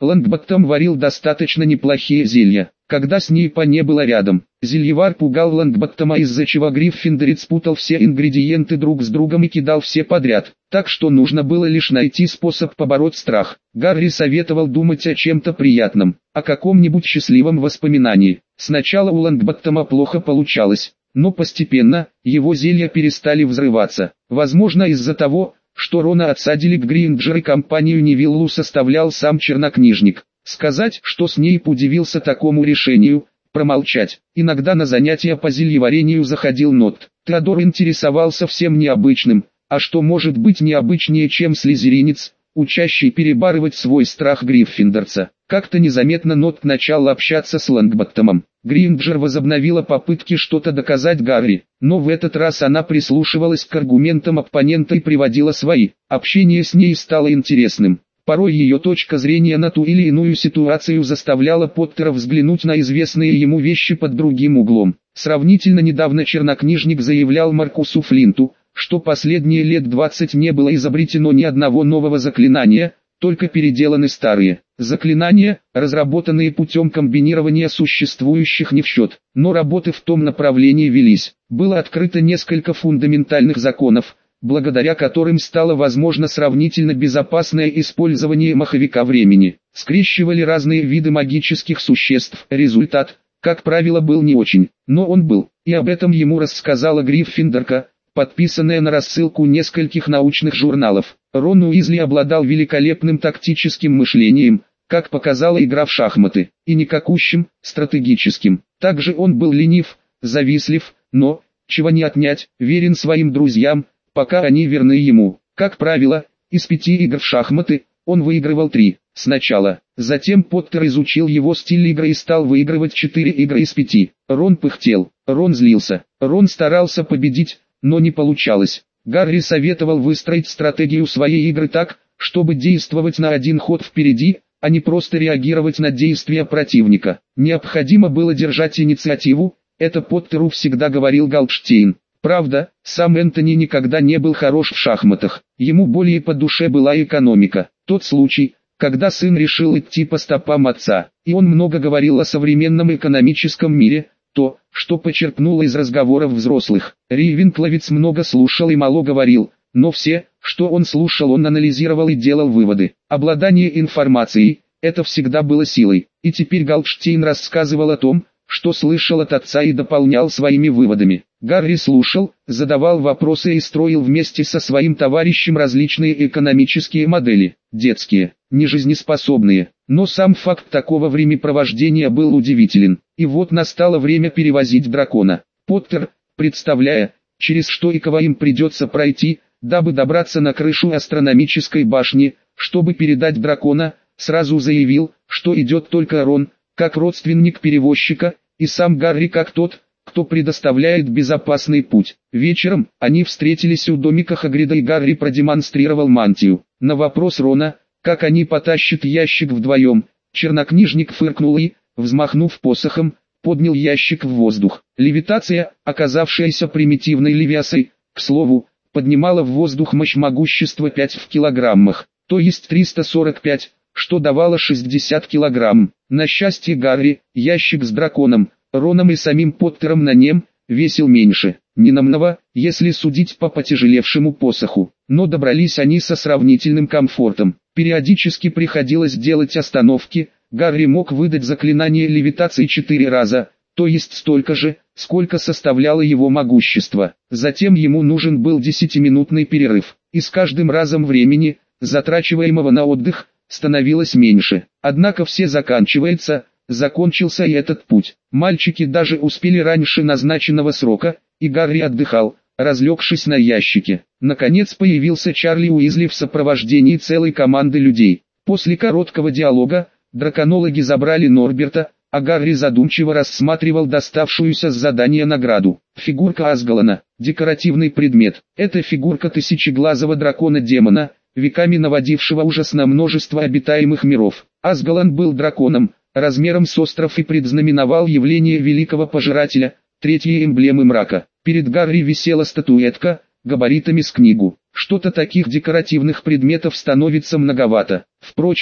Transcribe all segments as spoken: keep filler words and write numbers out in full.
Лонгботтом варил достаточно неплохие зелья, когда Снейпа не было рядом. Зельевар пугал Лонгботтома, из-за чего Гриффиндорец спутал все ингредиенты друг с другом и кидал все подряд, так что нужно было лишь найти способ побороть страх. Гарри советовал думать о чем-то приятном, о каком-нибудь счастливом воспоминании. Сначала у Лонгботтома плохо получалось, но постепенно его зелья перестали взрываться. Возможно, из-за того, что Рона отсадили к Гринджер и компанию Невиллу составлял сам чернокнижник. Сказать, что Снейп удивился такому решению, промолчать. Иногда на занятия по зельеварению заходил Нот. Теодор интересовался всем необычным, а что может быть необычнее, чем слизеринец, учащий перебарывать свой страх гриффиндорца. Как-то незаметно Нот начал общаться с Лонгботтомом. Гринджер возобновила попытки что-то доказать Гарри, но в этот раз она прислушивалась к аргументам оппонента и приводила свои. Общение с ней стало интересным. Порой ее точка зрения на ту или иную ситуацию заставляла Поттера взглянуть на известные ему вещи под другим углом. Сравнительно недавно чернокнижник заявлял Маркусу Флинту, что последние лет двадцать не было изобретено ни одного нового заклинания, только переделаны старые. Заклинания, разработанные путем комбинирования существующих, не в счет, но работы в том направлении велись. Было открыто несколько фундаментальных законов, благодаря которым стало возможно сравнительно безопасное использование маховика времени. Скрещивали разные виды магических существ. Результат, как правило, был не очень, но он был, и об этом ему рассказала Гриффиндорка, подписанная на рассылку нескольких научных журналов. Рон Уизли обладал великолепным тактическим мышлением, как показала игра в шахматы, и никакущим, стратегическим. Также он был ленив, завистлив, но, чего не отнять, верен своим друзьям, пока они верны ему. Как правило, из пяти игр в шахматы, он выигрывал три. Сначала, затем Поттер изучил его стиль игры и стал выигрывать четыре игры из пяти. Рон пыхтел, Рон злился, Рон старался победить, но не получалось. Гарри советовал выстроить стратегию своей игры так, чтобы действовать на один ход впереди, а не просто реагировать на действия противника. Необходимо было держать инициативу, это Поттеру всегда говорил Галпштейн. Правда, сам Энтони никогда не был хорош в шахматах, ему более по душе была экономика. Тот случай, когда сын решил идти по стопам отца, и он много говорил о современном экономическом мире, то, что почерпнуло из разговоров взрослых. Рейвенкловец много слушал и мало говорил, но все, что он слушал, он анализировал и делал выводы. Обладание информацией – это всегда было силой, и теперь Галпштейн рассказывал о том, что слышал от отца, и дополнял своими выводами. Гарри слушал, задавал вопросы и строил вместе со своим товарищем различные экономические модели, детские, нежизнеспособные, но сам факт такого времяпровождения был удивителен. И вот настало время перевозить дракона. Поттер, представляя, через что и кого им придется пройти, дабы добраться на крышу астрономической башни, чтобы передать дракона, сразу заявил, что идет только Рон, как родственник перевозчика, и сам Гарри как тот, кто предоставляет безопасный путь. Вечером они встретились у домика Хагрида, и Гарри продемонстрировал мантию. На вопрос Рона, как они потащат ящик вдвоем, чернокнижник фыркнул и, взмахнув посохом, поднял ящик в воздух. Левитация, оказавшаяся примитивной левиасой, к слову, поднимала в воздух мощь могущества пять в килограммах, то есть триста сорок пять, что давало шестьдесят килограмм. На счастье Гарри, ящик с драконом, Роном и самим Поттером на нем, весил меньше, ненамного, если судить по потяжелевшему посоху. Но добрались они со сравнительным комфортом. Периодически приходилось делать остановки. Гарри мог выдать заклинание левитации четыре раза, то есть столько же, сколько составляло его могущество. Затем ему нужен был десятиминутный перерыв, и с каждым разом времени, затрачиваемого на отдых, становилось меньше. Однако все заканчивается, закончился и этот путь. Мальчики даже успели раньше назначенного срока, и Гарри отдыхал, разлегшись на ящике. Наконец появился Чарли Уизли в сопровождении целой команды людей. После короткого диалога, драконологи забрали Норберта, а Гарри задумчиво рассматривал доставшуюся с задания награду. Фигурка Асгалана, декоративный предмет. Это фигурка тысячеглазого дракона-демона, веками наводившего ужас на множество обитаемых миров. Асгалан был драконом, размером с остров, и предзнаменовал явление великого пожирателя, третьей эмблемы мрака. Перед Гарри висела статуэтка, габаритами с книгу. Что-то таких декоративных предметов становится многовато. Впрочем,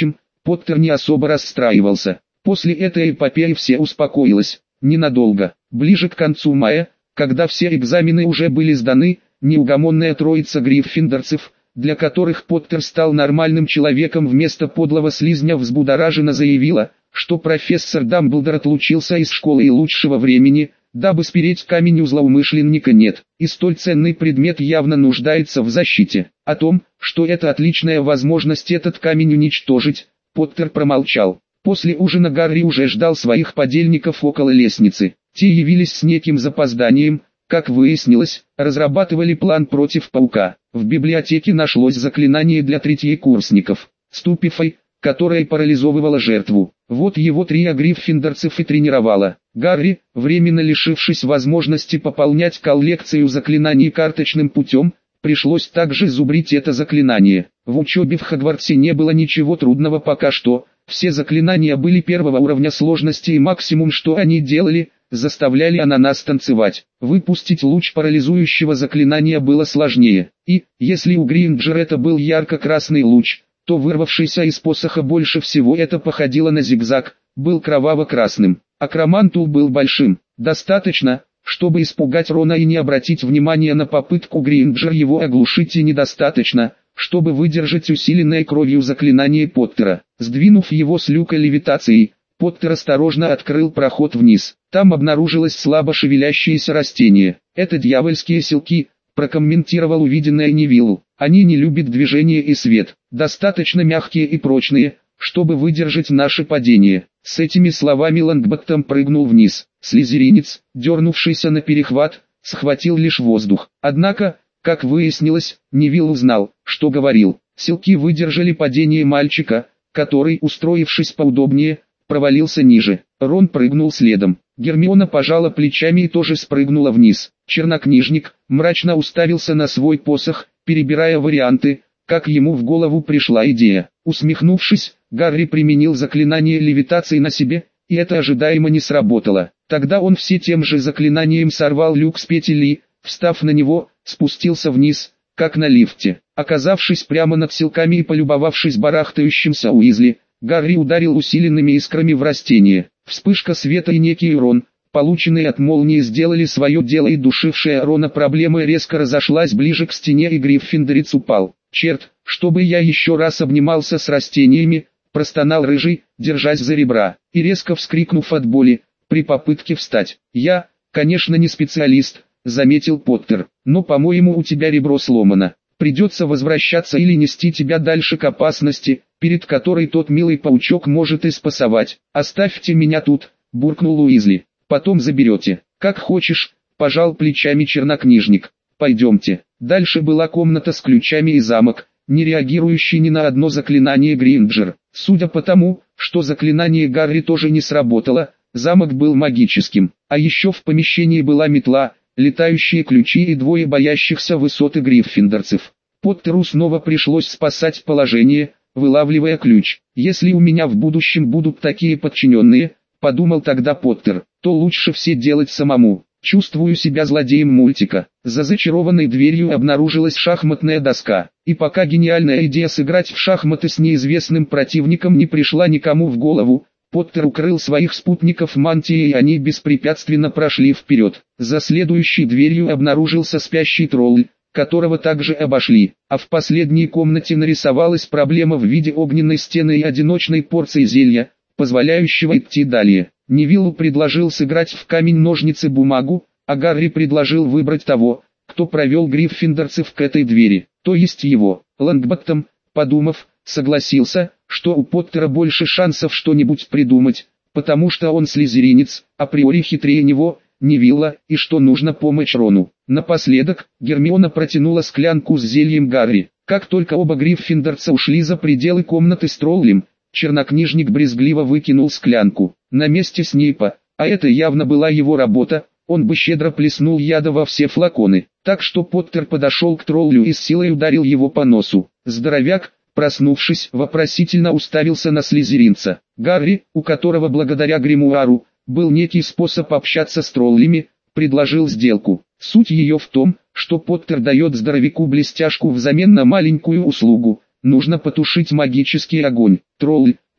Поттер не особо расстраивался. После этой эпопеи все успокоилось. Ненадолго. Ближе к концу мая, когда все экзамены уже были сданы, неугомонная троица гриффиндорцев, для которых Поттер стал нормальным человеком вместо подлого слизня, взбудораженно заявила, что профессор Дамблдор отлучился из школы и лучшего времени, дабы спереть камень у злоумышленника, нет, и столь ценный предмет явно нуждается в защите. О том, что это отличная возможность этот камень уничтожить, Поттер промолчал. После ужина Гарри уже ждал своих подельников около лестницы. Те явились с неким запозданием, как выяснилось, разрабатывали план против паука. В библиотеке нашлось заклинание для третьекурсников, Ступифай, которое парализовывало жертву. Вот его трио гриффиндорцев и тренировало. Гарри, временно лишившись возможности пополнять коллекцию заклинаний карточным путем, пришлось также зубрить это заклинание. В учебе в Хогвартсе не было ничего трудного пока что. Все заклинания были первого уровня сложности, и максимум, что они делали, заставляли ананас танцевать. Выпустить луч парализующего заклинания было сложнее. И, если у Гринджера это был ярко-красный луч, то вырвавшийся из посоха больше всего это походило на зигзаг, был кроваво-красным. Акромантул был большим. Достаточно, чтобы испугать Рона и не обратить внимания на попытку Гринджера его оглушить, и недостаточно, чтобы выдержать усиленное кровью заклинание Поттера. Сдвинув его с люка левитацией, Поттер осторожно открыл проход вниз. Там обнаружилось слабо шевелящееся растение. «Это дьявольские селки», — прокомментировал увиденное Невиллу. «Они не любят движение и свет, достаточно мягкие и прочные, чтобы выдержать наше падение». С этими словами Лонгботтом прыгнул вниз. Слизеринец, дернувшийся на перехват, схватил лишь воздух. Однако, как выяснилось, Невилл узнал, что говорил. Селки выдержали падение мальчика, который, устроившись поудобнее, провалился ниже. Рон прыгнул следом. Гермиона пожала плечами и тоже спрыгнула вниз. Чернокнижник мрачно уставился на свой посох, перебирая варианты, как ему в голову пришла идея. Усмехнувшись, Гарри применил заклинание левитации на себе, и это ожидаемо не сработало. Тогда он все тем же заклинанием сорвал люк с петель и, встав на него, спустился вниз, как на лифте. Оказавшись прямо над селками и полюбовавшись барахтающимся Уизли, Гарри ударил усиленными искрами в растение. Вспышка света и некий урон, полученный от молнии, сделали свое дело, и душившая Рона проблема резко разошлась ближе к стене, и Гриффиндорец упал. «Черт, чтобы я еще раз обнимался с растениями», — простонал Рыжий, держась за ребра, и резко вскрикнув от боли, при попытке встать. «Я, конечно, не специалист», — заметил Поттер, — «но, по-моему, у тебя ребро сломано. Придется возвращаться или нести тебя дальше к опасности, перед которой тот милый паучок может и спасовать. Оставьте меня тут», — буркнул Уизли. «Потом заберете». «Как хочешь», — пожал плечами чернокнижник. «Пойдемте». Дальше была комната с ключами и замок, не реагирующий ни на одно заклинание Гринджер. Судя по тому, что заклинание Гарри тоже не сработало, замок был магическим. А еще в помещении была метла, летающие ключи и двое боящихся высоты гриффиндорцев. Поттеру снова пришлось спасать положение, вылавливая ключ. «Если у меня в будущем будут такие подчиненные», — подумал тогда Поттер, — «то лучше все делать самому». Чувствую себя злодеем мультика. За зачарованной дверью обнаружилась шахматная доска. И пока гениальная идея сыграть в шахматы с неизвестным противником не пришла никому в голову, Поттер укрыл своих спутников мантией, и они беспрепятственно прошли вперед. За следующей дверью обнаружился спящий тролль, которого также обошли. А в последней комнате нарисовалась проблема в виде огненной стены и одиночной порции зелья, позволяющего идти далее. Невиллу предложил сыграть в камень-ножницы-бумагу, а Гарри предложил выбрать того, кто провел гриффиндорцев к этой двери, то есть его. Лонгботтом, подумав, согласился, что у Поттера больше шансов что-нибудь придумать, потому что он слизеринец, априори хитрее него, Невилла, и что нужно помочь Рону. Напоследок, Гермиона протянула склянку с зельем Гарри. Как только оба гриффиндорца ушли за пределы комнаты с троллем, чернокнижник брезгливо выкинул склянку. На месте Снейпа, а это явно была его работа, он бы щедро плеснул яда во все флаконы. Так что Поттер подошел к троллю и с силой ударил его по носу. Здоровяк, проснувшись, вопросительно уставился на слизеринца. Гарри, у которого благодаря гримуару был некий способ общаться с троллями, предложил сделку. Суть ее в том, что Поттер дает здоровяку блестяшку взамен на маленькую услугу. Нужно потушить магический огонь. Тролль,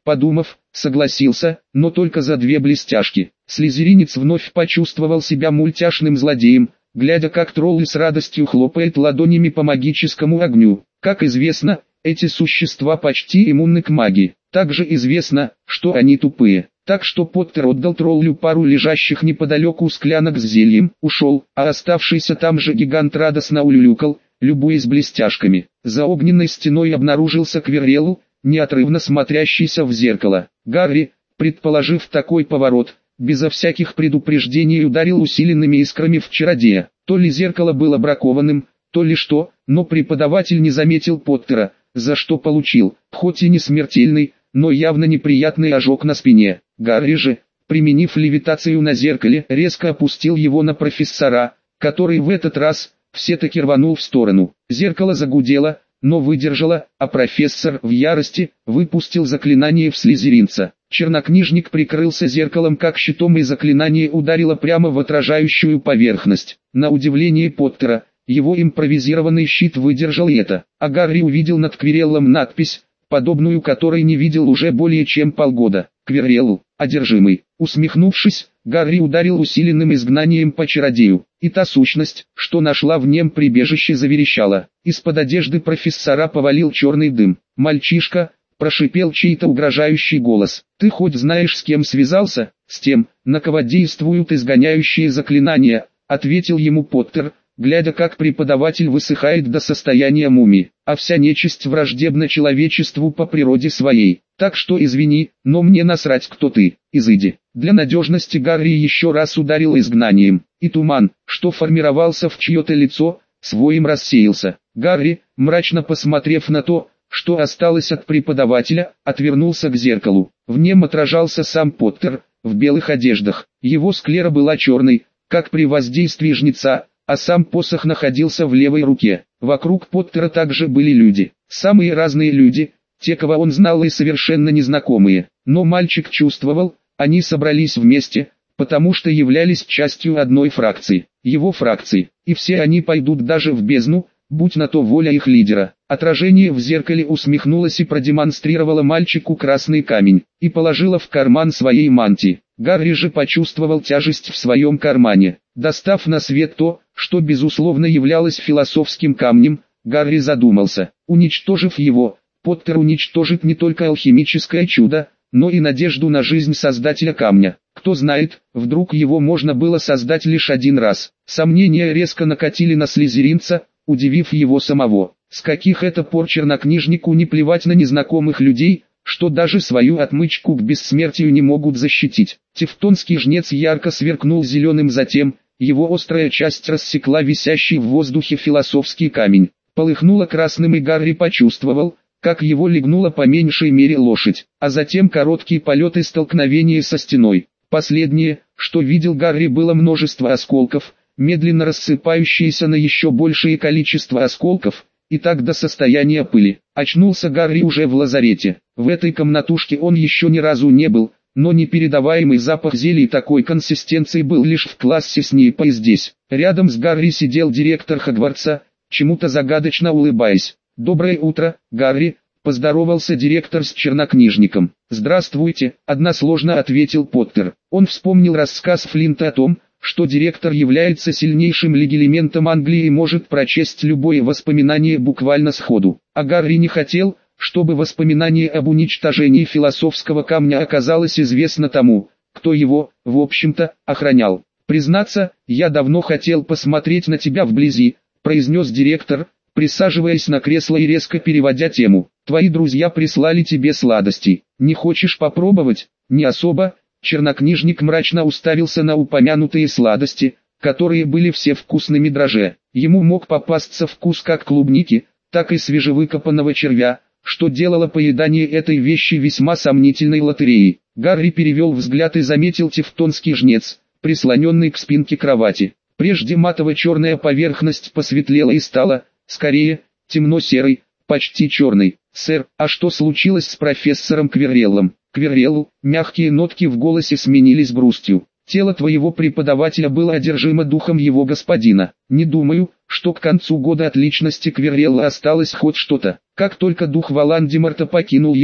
подумав, согласился, но только за две блестяшки. Слизеринец вновь почувствовал себя мультяшным злодеем, глядя как тролль с радостью хлопает ладонями по магическому огню. Как известно, эти существа почти иммунны к магии. Также известно, что они тупые. Так что Поттер отдал троллю пару лежащих неподалеку склянок с зельем, ушел, а оставшийся там же гигант радостно улюлюкал, любуясь блестяшками. За огненной стеной обнаружился Квиррелл, неотрывно смотрящийся в зеркало. Гарри, предположив такой поворот, безо всяких предупреждений ударил усиленными искрами в чародея. То ли зеркало было бракованным, то ли что, но преподаватель не заметил Поттера, за что получил, хоть и не смертельный, но явно неприятный ожог на спине. Гарри же, применив левитацию на зеркале, резко опустил его на профессора, который в этот раз все-таки рванул в сторону. Зеркало загудело, но выдержало, а профессор в ярости выпустил заклинание в слизеринца. Чернокнижник прикрылся зеркалом как щитом, и заклинание ударило прямо в отражающую поверхность. На удивление Поттера, его импровизированный щит выдержал и это, а Гарри увидел над Квирреллом надпись, подобную которой не видел уже более чем полгода. Квиррелл, одержимый. Усмехнувшись, Гарри ударил усиленным изгнанием по чародею, и та сущность, что нашла в нем прибежище, заверещала. Из-под одежды профессора повалил черный дым. «Мальчишка», — прошипел чей-то угрожающий голос, — «ты хоть знаешь, с кем связался?» «С тем, на кого действуют изгоняющие заклинания», — ответил ему Поттер, глядя как преподаватель высыхает до состояния мумии, а вся нечисть враждебна человечеству по природе своей. Так что извини, но мне насрать, кто ты, изыди. Для надежности Гарри еще раз ударил изгнанием, и туман, что формировался в чье-то лицо, своим рассеялся. Гарри, мрачно посмотрев на то, что осталось от преподавателя, отвернулся к зеркалу. В нем отражался сам Поттер, в белых одеждах. Его склера была черной, как при воздействии жнеца, а сам посох находился в левой руке. Вокруг Поттера также были люди, самые разные люди, те, кого он знал, и совершенно незнакомые. Но мальчик чувствовал, они собрались вместе, потому что являлись частью одной фракции, его фракции, и все они пойдут даже в бездну, будь на то воля их лидера. Отражение в зеркале усмехнулось и продемонстрировало мальчику красный камень, и положило в карман своей мантии. Гарри же почувствовал тяжесть в своем кармане. Достав на свет то, что безусловно являлось философским камнем, Гарри задумался. Уничтожив его, Поттер уничтожит не только алхимическое чудо, но и надежду на жизнь создателя камня. Кто знает, вдруг его можно было создать лишь один раз. Сомнения резко накатили на слизеринца, удивив его самого. С каких это пор чернокнижнику не плевать на незнакомых людей, что даже свою отмычку к бессмертию не могут защитить? Тевтонский жнец ярко сверкнул зеленым, затем его острая часть рассекла висящий в воздухе философский камень. Полыхнуло красным, и Гарри почувствовал, как его легнула по меньшей мере лошадь, а затем короткий полет и столкновение со стеной. Последнее, что видел Гарри, было множество осколков, медленно рассыпающиеся на еще большее количество осколков, и так до состояния пыли. Очнулся Гарри уже в лазарете. В этой комнатушке он еще ни разу не был, но непередаваемый запах зелий такой консистенции был лишь в классе Снейпа и здесь. Рядом с Гарри сидел директор Хогвартса, чему-то загадочно улыбаясь. «Доброе утро, Гарри», — поздоровался директор с чернокнижником. «Здравствуйте», — односложно ответил Поттер. Он вспомнил рассказ Флинта о том, что директор является сильнейшим легилементом Англии и может прочесть любое воспоминание буквально сходу. А Гарри не хотел, чтобы воспоминание об уничтожении философского камня оказалось известно тому, кто его, в общем-то, охранял. «Признаться, я давно хотел посмотреть на тебя вблизи», — произнес директор, присаживаясь на кресло и резко переводя тему. «Твои друзья прислали тебе сладостей. Не хочешь попробовать?» «Не особо». Чернокнижник мрачно уставился на упомянутые сладости, которые были все вкусными дрожже. Ему мог попасться вкус как клубники, так и свежевыкопанного червя, что делало поедание этой вещи весьма сомнительной лотереей. Гарри перевел взгляд и заметил тевтонский жнец, прислоненный к спинке кровати. Прежде матово-черная поверхность посветлела и стала, скорее, темно-серой, почти черной. «Сэр, а что случилось с профессором Квирреллом?» «Квиррелл», мягкие нотки в голосе сменились грустью. «Тело твоего преподавателя было одержимо духом его господина. Не думаю, что к концу года от личности Квиррелла осталось хоть что-то. Как только дух Волан-де-Морта покинул его,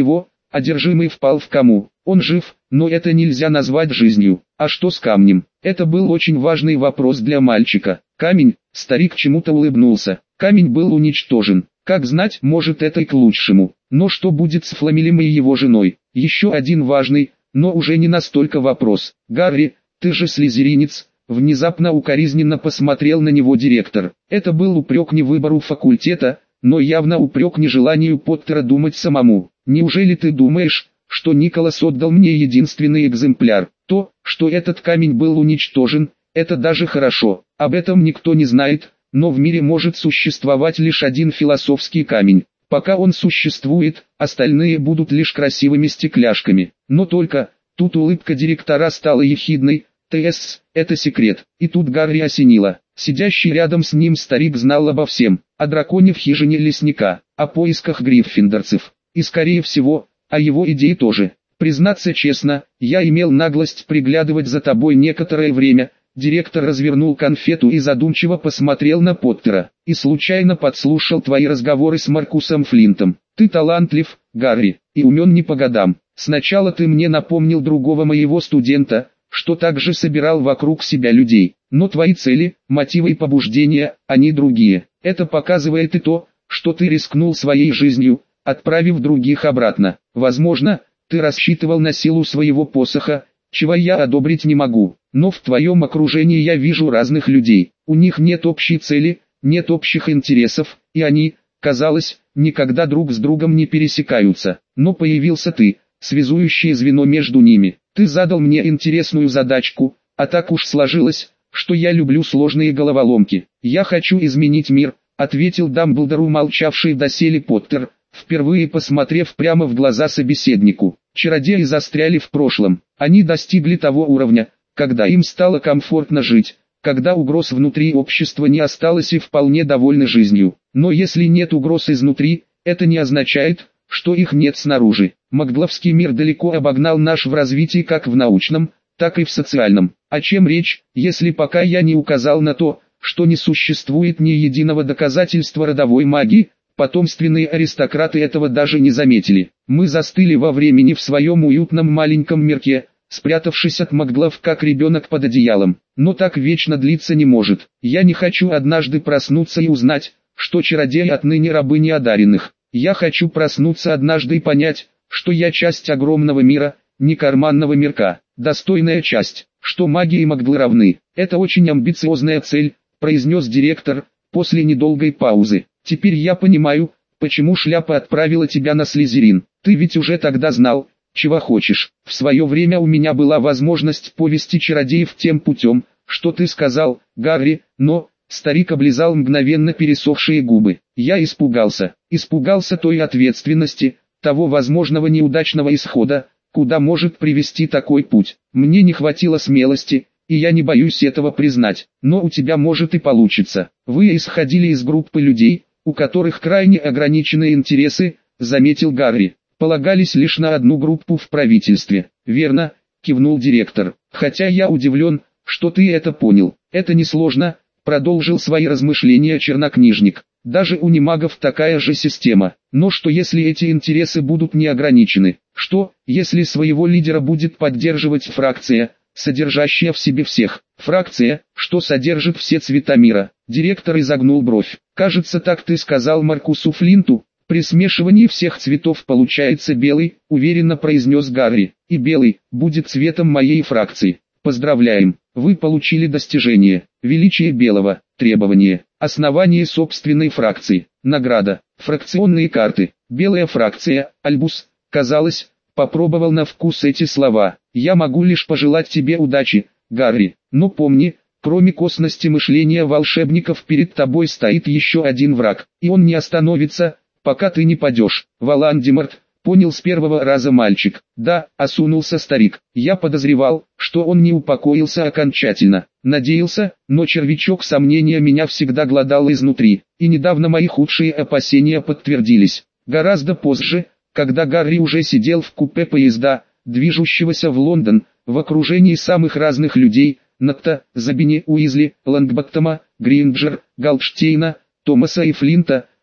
Одержимый впал в кому. Он жив, но это нельзя назвать жизнью. А что с камнем? Это был очень важный вопрос для мальчика. Камень, старик чему-то улыбнулся. Камень был уничтожен. Как знать, может это и к лучшему. Но что будет с Фламелем и его женой? Еще один важный, но уже не настолько вопрос. Гарри, ты же слизеринец. Внезапно укоризненно посмотрел на него директор. Это был упрек не выбору факультета, но явно упрек нежеланию Поттера думать самому. Неужели ты думаешь, что Николас отдал мне единственный экземпляр? То, что этот камень был уничтожен, это даже хорошо. Об этом никто не знает, но в мире может существовать лишь один философский камень. Пока он существует, остальные будут лишь красивыми стекляшками. Но только, тут улыбка директора стала ехидной. ТС, это секрет. И тут Гарри осенило. Сидящий рядом с ним старик знал обо всем. О драконе в хижине лесника, о поисках гриффиндорцев. И скорее всего, о его идее тоже. Признаться честно, я имел наглость приглядывать за тобой некоторое время. Директор развернул конфету и задумчиво посмотрел на Поттера. И случайно подслушал твои разговоры с Маркусом Флинтом. Ты талантлив, Гарри, и умен не по годам. Сначала ты мне напомнил другого моего студента, что также собирал вокруг себя людей. Но твои цели, мотивы и побуждения, они другие. Это показывает и то, что ты рискнул своей жизнью, отправив других обратно. Возможно, ты рассчитывал на силу своего посоха, чего я одобрить не могу. Но в твоем окружении я вижу разных людей. У них нет общей цели, нет общих интересов, и они, казалось, никогда друг с другом не пересекаются. Но появился ты, связующее звено между ними. Ты задал мне интересную задачку, а так уж сложилось, что я люблю сложные головоломки. Я хочу изменить мир, ответил Дамблдору молчавший доселе Поттер, впервые посмотрев прямо в глаза собеседнику. Чародеи застряли в прошлом. Они достигли того уровня, когда им стало комфортно жить, когда угроз внутри общества не осталось и вполне довольны жизнью. Но если нет угроз изнутри, это не означает, что их нет снаружи. Магловский мир далеко обогнал наш в развитии как в научном, так и в социальном. О чем речь, если пока я не указал на то, что не существует ни единого доказательства родовой магии? Потомственные аристократы этого даже не заметили. Мы застыли во времени в своем уютном маленьком мирке, спрятавшись от маглов как ребенок под одеялом. Но так вечно длиться не может. Я не хочу однажды проснуться и узнать, что чародеи отныне рабы неодаренных. Я хочу проснуться однажды и понять, что я часть огромного мира, не карманного мирка, достойная часть, что маги и маглы равны. Это очень амбициозная цель, произнес директор, после недолгой паузы. Теперь я понимаю, почему шляпа отправила тебя на Слизерин. Ты ведь уже тогда знал, чего хочешь. В свое время у меня была возможность повести чародеев тем путем, что ты сказал, Гарри, но... Старик облизал мгновенно пересохшие губы. Я испугался. Испугался той ответственности, того возможного неудачного исхода, куда может привести такой путь. Мне не хватило смелости, и я не боюсь этого признать. Но у тебя может и получится. Вы исходили из группы людей, у которых крайне ограниченные интересы, заметил Гарри. Полагались лишь на одну группу в правительстве. Верно, кивнул директор. Хотя я удивлен, что ты это понял. Это несложно. Продолжил свои размышления чернокнижник. Даже у немагов такая же система. Но что если эти интересы будут не ограничены? Что, если своего лидера будет поддерживать фракция, содержащая в себе всех? Фракция, что содержит все цвета мира. Директор изогнул бровь. Кажется, так ты сказал Маркусу Флинту. При смешивании всех цветов получается белый, уверенно произнес Гарри. И белый будет цветом моей фракции. Поздравляем, вы получили достижение. Величие белого, требование, основание собственной фракции, награда, фракционные карты, белая фракция, Альбус, казалось, попробовал на вкус эти слова. Я могу лишь пожелать тебе удачи, Гарри, но помни, кроме косности мышления волшебников перед тобой стоит еще один враг, и он не остановится, пока ты не падешь. Волан-де-Морт, понял с первого раза мальчик. Да, осунулся старик. Я подозревал, что он не упокоился окончательно. Надеялся, но червячок сомнения меня всегда глодал изнутри. И недавно мои худшие опасения подтвердились. Гораздо позже, когда Гарри уже сидел в купе поезда, движущегося в Лондон, в окружении самых разных людей, Натта, Забини, Уизли, Лонгботтома, Гринджер, Галпштейна, Томаса и Флинта,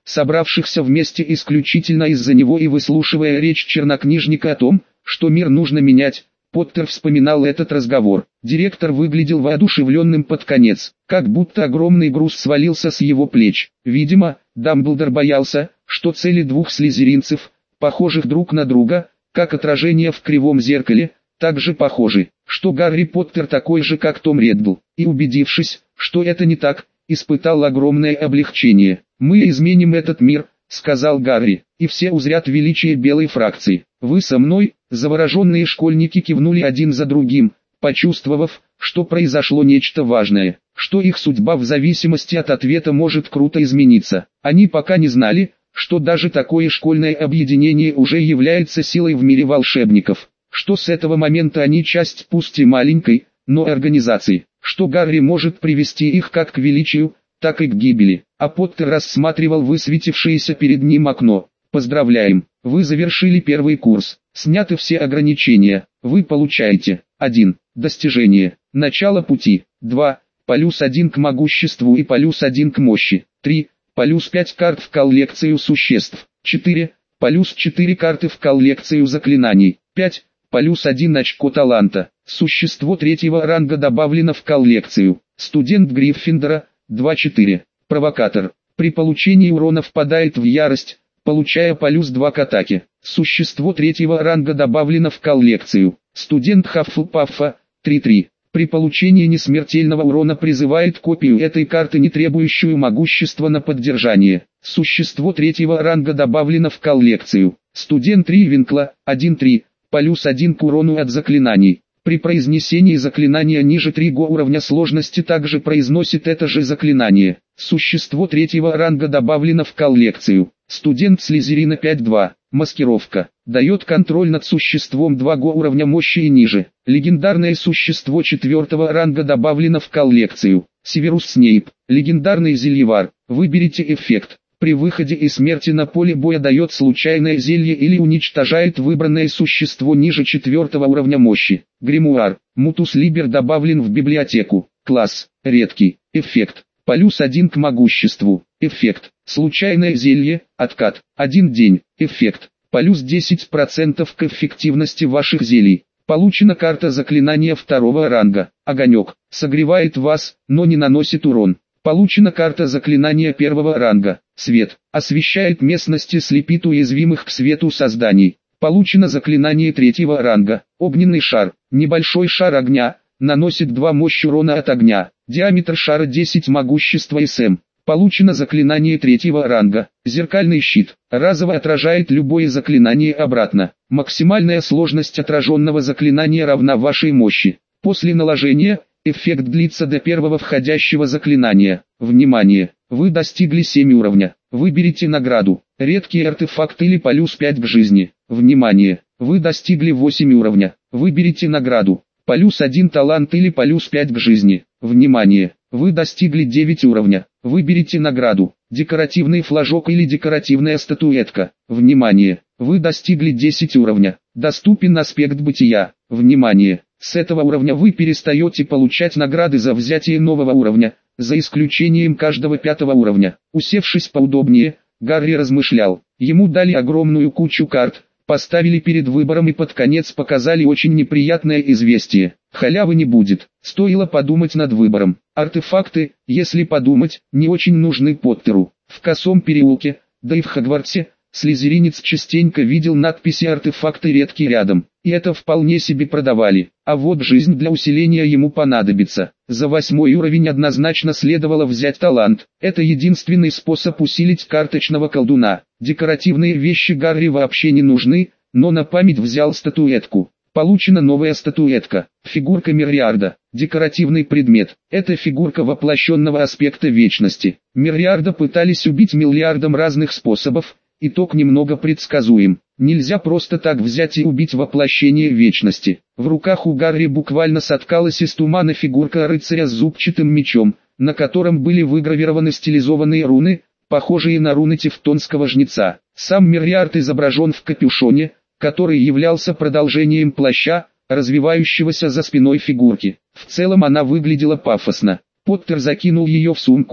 собравшихся вместе исключительно из-за него и выслушивая речь чернокнижника о том, что мир нужно менять. Поттер вспоминал этот разговор. Директор выглядел воодушевленным под конец, как будто огромный груз свалился с его плеч. Видимо, Дамблдор боялся, что цели двух слизеринцев, похожих друг на друга, как отражение в кривом зеркале, также похожи, что Гарри Поттер такой же, как Том Реддл, и убедившись, что это не так, испытал огромное облегчение. «Мы изменим этот мир», — сказал Гарри, — «и все узрят величие белой фракции. Вы со мной?» Завороженные школьники кивнули один за другим, почувствовав, что произошло нечто важное, что их судьба в зависимости от ответа может круто измениться. Они пока не знали, что даже такое школьное объединение уже является силой в мире волшебников, что с этого момента они часть пусть и маленькой, но организации, что Гарри может привести их как к величию, так и к гибели. А Поттер рассматривал высветившееся перед ним окно. «Поздравляем, вы завершили первый курс, сняты все ограничения, вы получаете один. Достижение, начало пути, два. Плюс один к могуществу и плюс один к мощи, три. Плюс пять карт в коллекцию существ, четыре. Плюс четыре карты в коллекцию заклинаний, пять. Плюс один очко таланта, существо третьего ранга добавлено в коллекцию, студент Гриффиндора, два-четыре. Провокатор, при получении урона впадает в ярость, получая плюс два к атаке. Существо третьего ранга добавлено в коллекцию. Студент Хаффлпаффа, три-три. При получении несмертельного урона призывает копию этой карты, не требующую могущества, на поддержание. Существо третьего ранга добавлено в коллекцию. Студент Ривенкла, один-три. Плюс один к урону от заклинаний. При произнесении заклинания ниже третьего уровня сложности также произносит это же заклинание. Существо третьего ранга добавлено в коллекцию. Студент Слизерина пять-два. Маскировка. Дает контроль над существом два-го уровня мощи и ниже. Легендарное существо четвертого ранга добавлено в коллекцию. Северус Снейп. Легендарный зельевар. Выберите эффект. При выходе из смерти на поле боя дает случайное зелье или уничтожает выбранное существо ниже четвертого уровня мощи. Гримуар. Мутус Либер добавлен в библиотеку. Класс. Редкий. Эффект. Плюс один к могуществу. Эффект. Случайное зелье. Откат. Один день. Эффект. Плюс десять процентов к эффективности ваших зелий. Получена карта заклинания второго ранга. Огонек. Согревает вас, но не наносит урон. Получена карта заклинания первого ранга. Свет. Освещает местности, слепит уязвимых к свету созданий. Получено заклинание третьего ранга. Огненный шар. Небольшой шар огня. Наносит два мощь урона от огня. Диаметр шара десять могущества СМ. Получено заклинание третьего ранга. Зеркальный щит. Разово отражает любое заклинание обратно. Максимальная сложность отраженного заклинания равна вашей мощи. После наложения, эффект длится до первого входящего заклинания. Внимание! Вы достигли семь уровня. Выберите награду. Редкий артефакт или плюс пять к жизни. Внимание! Вы достигли восемь уровня. Выберите награду. Плюс один талант или плюс пять к жизни. Внимание! Вы достигли девять уровня. Выберите награду. Декоративный флажок или декоративная статуэтка. Внимание! Вы достигли десять уровня. Доступен аспект бытия. Внимание! С этого уровня вы перестаете получать награды за взятие нового уровня, за исключением каждого пятого уровня. Усевшись поудобнее, Гарри размышлял. Ему дали огромную кучу карт, поставили перед выбором и под конец показали очень неприятное известие. Халявы не будет. Стоило подумать над выбором. Артефакты, если подумать, не очень нужны Поттеру. В Косом переулке, да и в Хогвартсе, слизеринец частенько видел надписи «Артефакты редкие» рядом, и это вполне себе продавали. А вот жизнь для усиления ему понадобится. За восьмой уровень однозначно следовало взять талант. Это единственный способ усилить карточного колдуна. Декоративные вещи Гарри вообще не нужны, но на память взял статуэтку. Получена новая статуэтка. Фигурка Мерриарда. Декоративный предмет. Это фигурка воплощенного аспекта вечности. Мерриарда пытались убить миллиардом разных способов. Итог немного предсказуем. Нельзя просто так взять и убить воплощение вечности. В руках у Гарри буквально соткалась из тумана фигурка рыцаря с зубчатым мечом, на котором были выгравированы стилизованные руны, похожие на руны тевтонского жнеца. Сам Мерриард изображен в капюшоне, который являлся продолжением плаща, развивающегося за спиной фигурки. В целом она выглядела пафосно. Поттер закинул ее в сумку,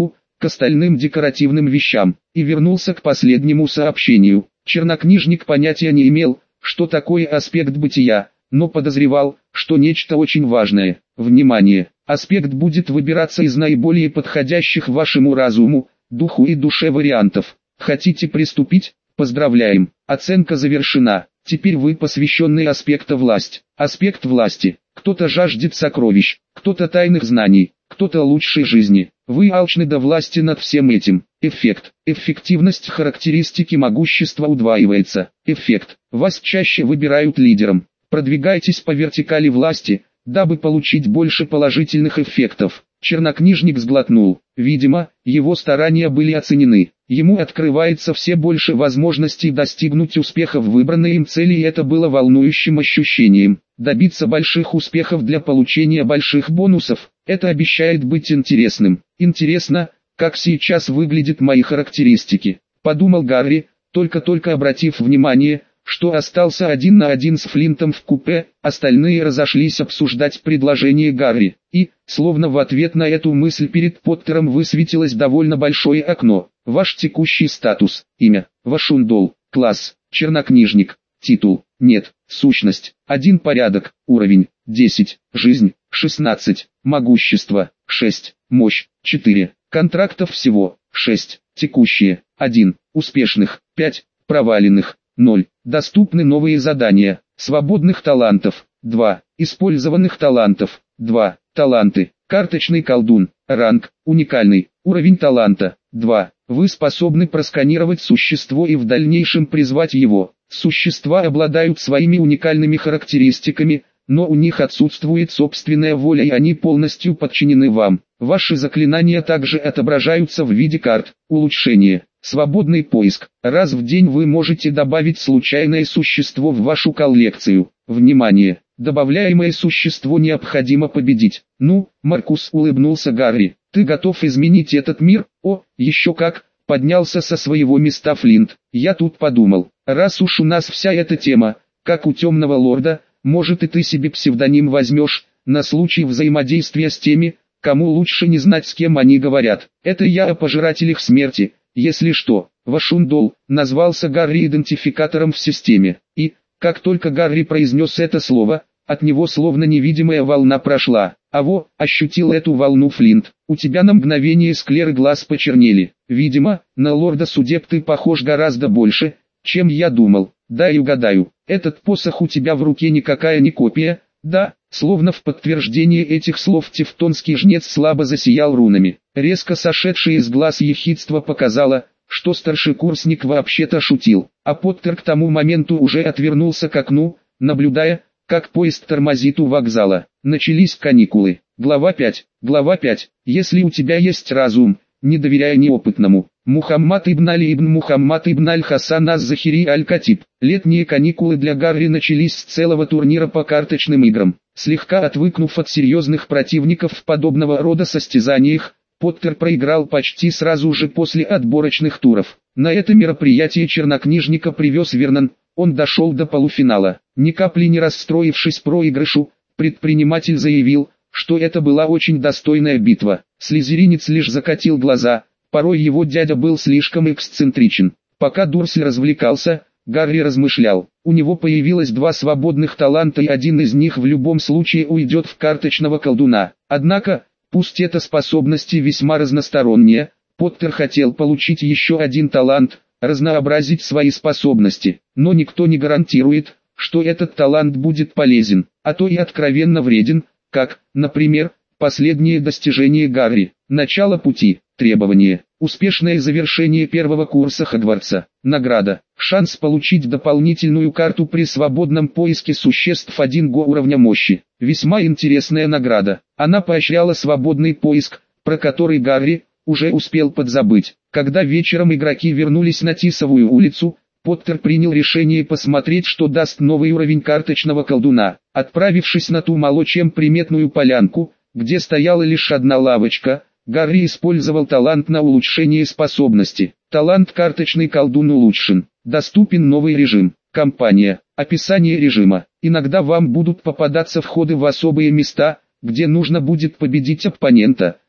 к остальным декоративным вещам, и вернулся к последнему сообщению. Чернокнижник понятия не имел, что такое аспект бытия, но подозревал, что нечто очень важное. Внимание! Аспект будет выбираться из наиболее подходящих вашему разуму, духу и душе вариантов. Хотите приступить? Поздравляем! Оценка завершена. Теперь вы посвященный аспекта власть. Аспект власти. Кто-то жаждет сокровищ, кто-то тайных знаний, кто-то лучшей жизни. Вы алчны до власти над всем этим. Эффект. Эффективность характеристики могущества удваивается. Эффект. Вас чаще выбирают лидером. Продвигайтесь по вертикали власти, дабы получить больше положительных эффектов. Чернокнижник сглотнул. Видимо, его старания были оценены. Ему открывается все больше возможностей достигнуть успеха в выбранной им цели, и это было волнующим ощущением. Добиться больших успехов для получения больших бонусов – это обещает быть интересным. Интересно, как сейчас выглядят мои характеристики, подумал Гарри, только-только обратив внимание, что остался один на один с Флинтом в купе. Остальные разошлись обсуждать предложение Гарри, и, словно в ответ на эту мысль, перед Поттером высветилось довольно большое окно. Ваш текущий статус, имя, Вашундол, класс, чернокнижник, титул, нет, сущность, один порядок, уровень, десять, жизнь, шестнадцать, могущество, шесть, мощь, четыре, контрактов всего, шесть, текущие, один, успешных, пять, проваленных, ноль, доступны новые задания, свободных талантов, два, использованных талантов, два, таланты, карточный колдун, ранг, уникальный, уровень таланта, два, вы способны просканировать существо и в дальнейшем призвать его. Существа обладают своими уникальными характеристиками, но у них отсутствует собственная воля и они полностью подчинены вам. Ваши заклинания также отображаются в виде карт. Улучшение. Свободный поиск. Раз в день вы можете добавить случайное существо в вашу коллекцию. Внимание! Добавляемое существо необходимо победить. Ну, Маркус, улыбнулся Гарри, ты готов изменить этот мир? О, еще как! Поднялся со своего места Флинт. Я тут подумал, раз уж у нас вся эта тема, как у темного лорда, может и ты себе псевдоним возьмешь, на случай взаимодействия с теми, кому лучше не знать, с кем они говорят. Это я о пожирателях смерти, если что. Вашундол назвался Гарри идентификатором в системе, и, как только Гарри произнес это слово, от него словно невидимая волна прошла. Аво, ощутил эту волну Флинт. У тебя на мгновение склеры глаз почернели. Видимо, на лорда судеб ты похож гораздо больше, чем я думал. Дай угадаю, этот посох у тебя в руке никакая не копия? Да, словно в подтверждение этих слов тевтонский жнец слабо засиял рунами. Резко сошедшее из глаз ехидство показало, что старшекурсник вообще-то шутил. А Поттер к тому моменту уже отвернулся к окну, наблюдая, как поезд тормозит у вокзала. Начались каникулы. Глава пять. Глава пять. Если у тебя есть разум, не доверяй неопытному. Мухаммад ибн Али ибн Мухаммад ибн Аль-Хасан аз-Захири Аль-Катиб. Летние каникулы для Гарри начались с целого турнира по карточным играм. Слегка отвыкнув от серьезных противников в подобного рода состязаниях, Поттер проиграл почти сразу же после отборочных туров. На это мероприятие чернокнижника привез Вернон. Он дошел до полуфинала. Ни капли не расстроившись проигрышу, предприниматель заявил, что это была очень достойная битва. Слизеринец лишь закатил глаза, порой его дядя был слишком эксцентричен. Пока Дурсль развлекался, Гарри размышлял. У него появилось два свободных таланта, и один из них в любом случае уйдет в карточного колдуна. Однако, пусть это способности весьма разносторонние, Поттер хотел получить еще один талант, разнообразить свои способности, но никто не гарантирует, что этот талант будет полезен, а то и откровенно вреден, как, например, последнее достижение Гарри. Начало пути, требования, успешное завершение первого курса Хогвартса, награда, шанс получить дополнительную карту при свободном поиске существ один го уровня мощи. Весьма интересная награда. Она поощряла свободный поиск, про который Гарри уже успел подзабыть. Когда вечером игроки вернулись на Тисовую улицу, Поттер принял решение посмотреть, что даст новый уровень карточного колдуна. Отправившись на ту мало чем приметную полянку, где стояла лишь одна лавочка, Гарри использовал талант на улучшение способности. Талант карточный колдун улучшен. Доступен новый режим. Компания. Описание режима. Иногда вам будут попадаться входы в особые места, где нужно будет победить оппонента,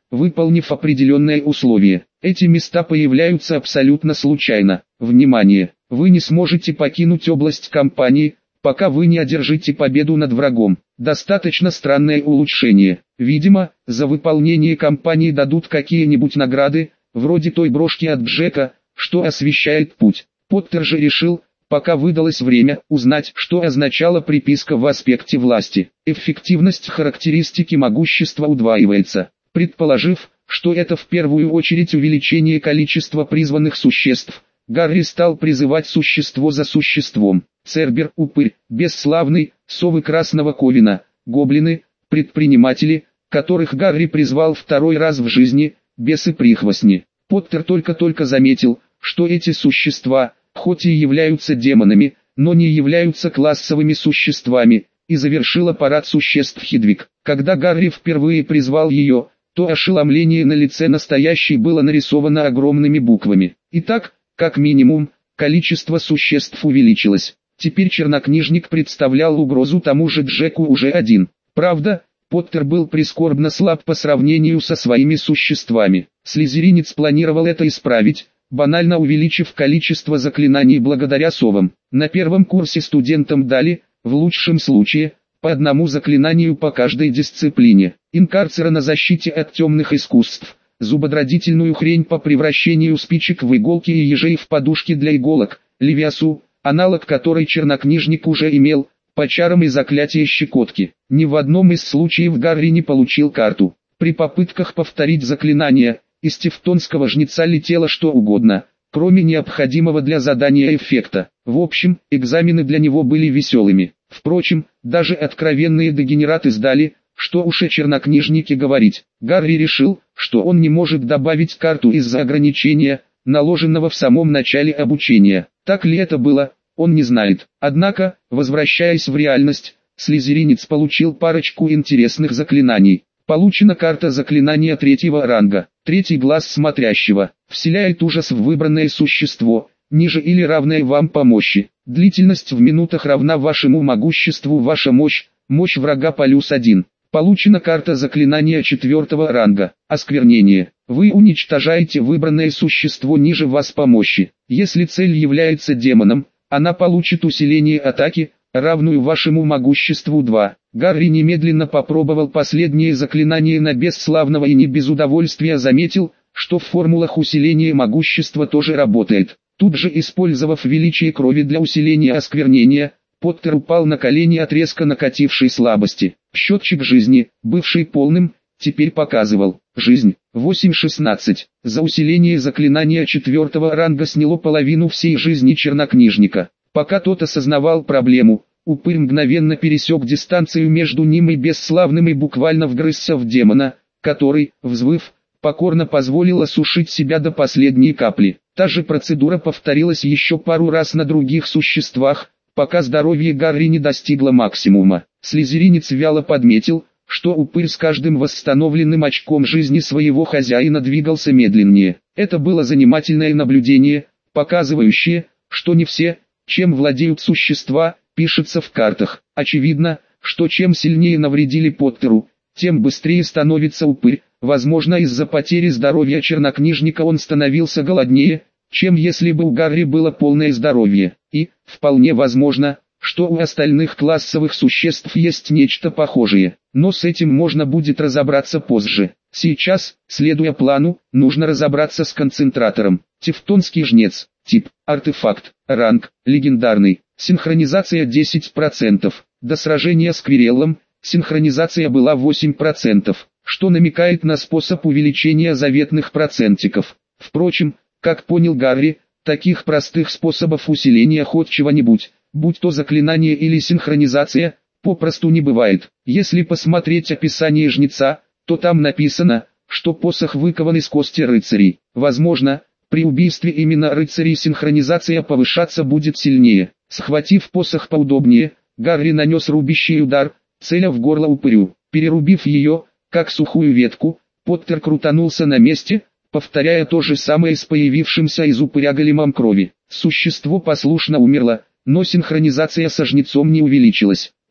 выполнив определенные условия. Эти места появляются абсолютно случайно. Внимание! Вы не сможете покинуть область кампании, пока вы не одержите победу над врагом. Достаточно странное улучшение. Видимо, за выполнение кампании дадут какие-нибудь награды, вроде той брошки от Джека, что освещает путь. Поттер же решил, пока выдалось время, узнать, что означала приписка в аспекте власти. Эффективность характеристики могущества удваивается. Предположив, что это в первую очередь увеличение количества призванных существ, Гарри стал призывать существо за существом. Цербер, упырь, бесславный, совы Красного Ковина, гоблины, предприниматели, которых Гарри призвал второй раз в жизни, бесы-прихвостни. Поттер только-только заметил, что эти существа, хоть и являются демонами, но не являются классовыми существами, и завершила парад существ Хедвиг. Когда Гарри впервые призвал ее, то ошеломление на лице настоящей было нарисовано огромными буквами. Итак, как минимум, количество существ увеличилось. Теперь чернокнижник представлял угрозу тому же Джеку уже один. Правда, Поттер был прискорбно слаб по сравнению со своими существами. Слизеринец планировал это исправить, банально увеличив количество заклинаний благодаря совам. На первом курсе студентам дали, в лучшем случае, по одному заклинанию по каждой дисциплине. Инкарцера на защите от темных искусств, зубодродительную хрень по превращению спичек в иголки и ежей в подушки для иголок, Левиасу, аналог которой чернокнижник уже имел, по чарам и заклятия щекотки. Ни в одном из случаев Гарри не получил карту. При попытках повторить заклинание, из тевтонского жнеца летело что угодно, кроме необходимого для задания эффекта. В общем, экзамены для него были веселыми. Впрочем, даже откровенные дегенераты сдали, что уж о чернокнижнике говорить. Гарри решил, что он не может добавить карту из-за ограничения, наложенного в самом начале обучения. Так ли это было, он не знает. Однако, возвращаясь в реальность, слизеринец получил парочку интересных заклинаний. Получена карта заклинания третьего ранга. Третий глаз смотрящего. Вселяет ужас в выбранное существо, ниже или равное вам по мощи. Длительность в минутах равна вашему могуществу. Ваша мощь, мощь врага плюс один. Получена карта заклинания четвертого ранга. Осквернение. Вы уничтожаете выбранное существо ниже вас по мощи. Если цель является демоном, она получит усиление атаки, равную вашему могуществу два. Гарри немедленно попробовал последнее заклинание на бесславного и не без удовольствия заметил, что в формулах усиления могущества тоже работает. Тут же, использовав величие крови для усиления осквернения, Поттер упал на колени от резко накатившей слабости. Счетчик жизни, бывший полным, теперь показывал: жизнь восемь шестнадцать. За усиление заклинания четвертого ранга сняло половину всей жизни чернокнижника. Пока тот осознавал проблему, упырь мгновенно пересек дистанцию между ним и бесславным и буквально вгрызся в демона, который, взвыв, покорно позволил осушить себя до последней капли. Та же процедура повторилась еще пару раз на других существах, пока здоровье Гарри не достигло максимума. Слизеринец вяло подметил, что упырь с каждым восстановленным очком жизни своего хозяина двигался медленнее. Это было занимательное наблюдение, показывающее, что не все, чем владеют существа, пишется в картах. Очевидно, что чем сильнее навредили Поттеру, тем быстрее становится упырь. Возможно, из-за потери здоровья чернокнижника он становился голоднее, чем если бы у Гарри было полное здоровье. И, вполне возможно, что у остальных классовых существ есть нечто похожее. Но с этим можно будет разобраться позже. Сейчас, следуя плану, нужно разобраться с концентратором. Тевтонский жнец. Тип: артефакт. Ранг: легендарный. Синхронизация десять процентов. До сражения с Квиреллом синхронизация была восемь процентов, что намекает на способ увеличения заветных процентиков. Впрочем, как понял Гарри, таких простых способов усиления хоть чего-нибудь, будь то заклинание или синхронизация, попросту не бывает. Если посмотреть описание жнеца, то там написано, что посох выкован из кости рыцарей. Возможно, при убийстве именно рыцарей синхронизация повышаться будет сильнее. Схватив посох поудобнее, Гарри нанес рубящий удар, целя в горло упырю. Перерубив ее, как сухую ветку, Поттер крутанулся на месте, повторяя то же самое с появившимся из упыря големом крови. Существо послушно умерло, но синхронизация со жнецом не увеличилась.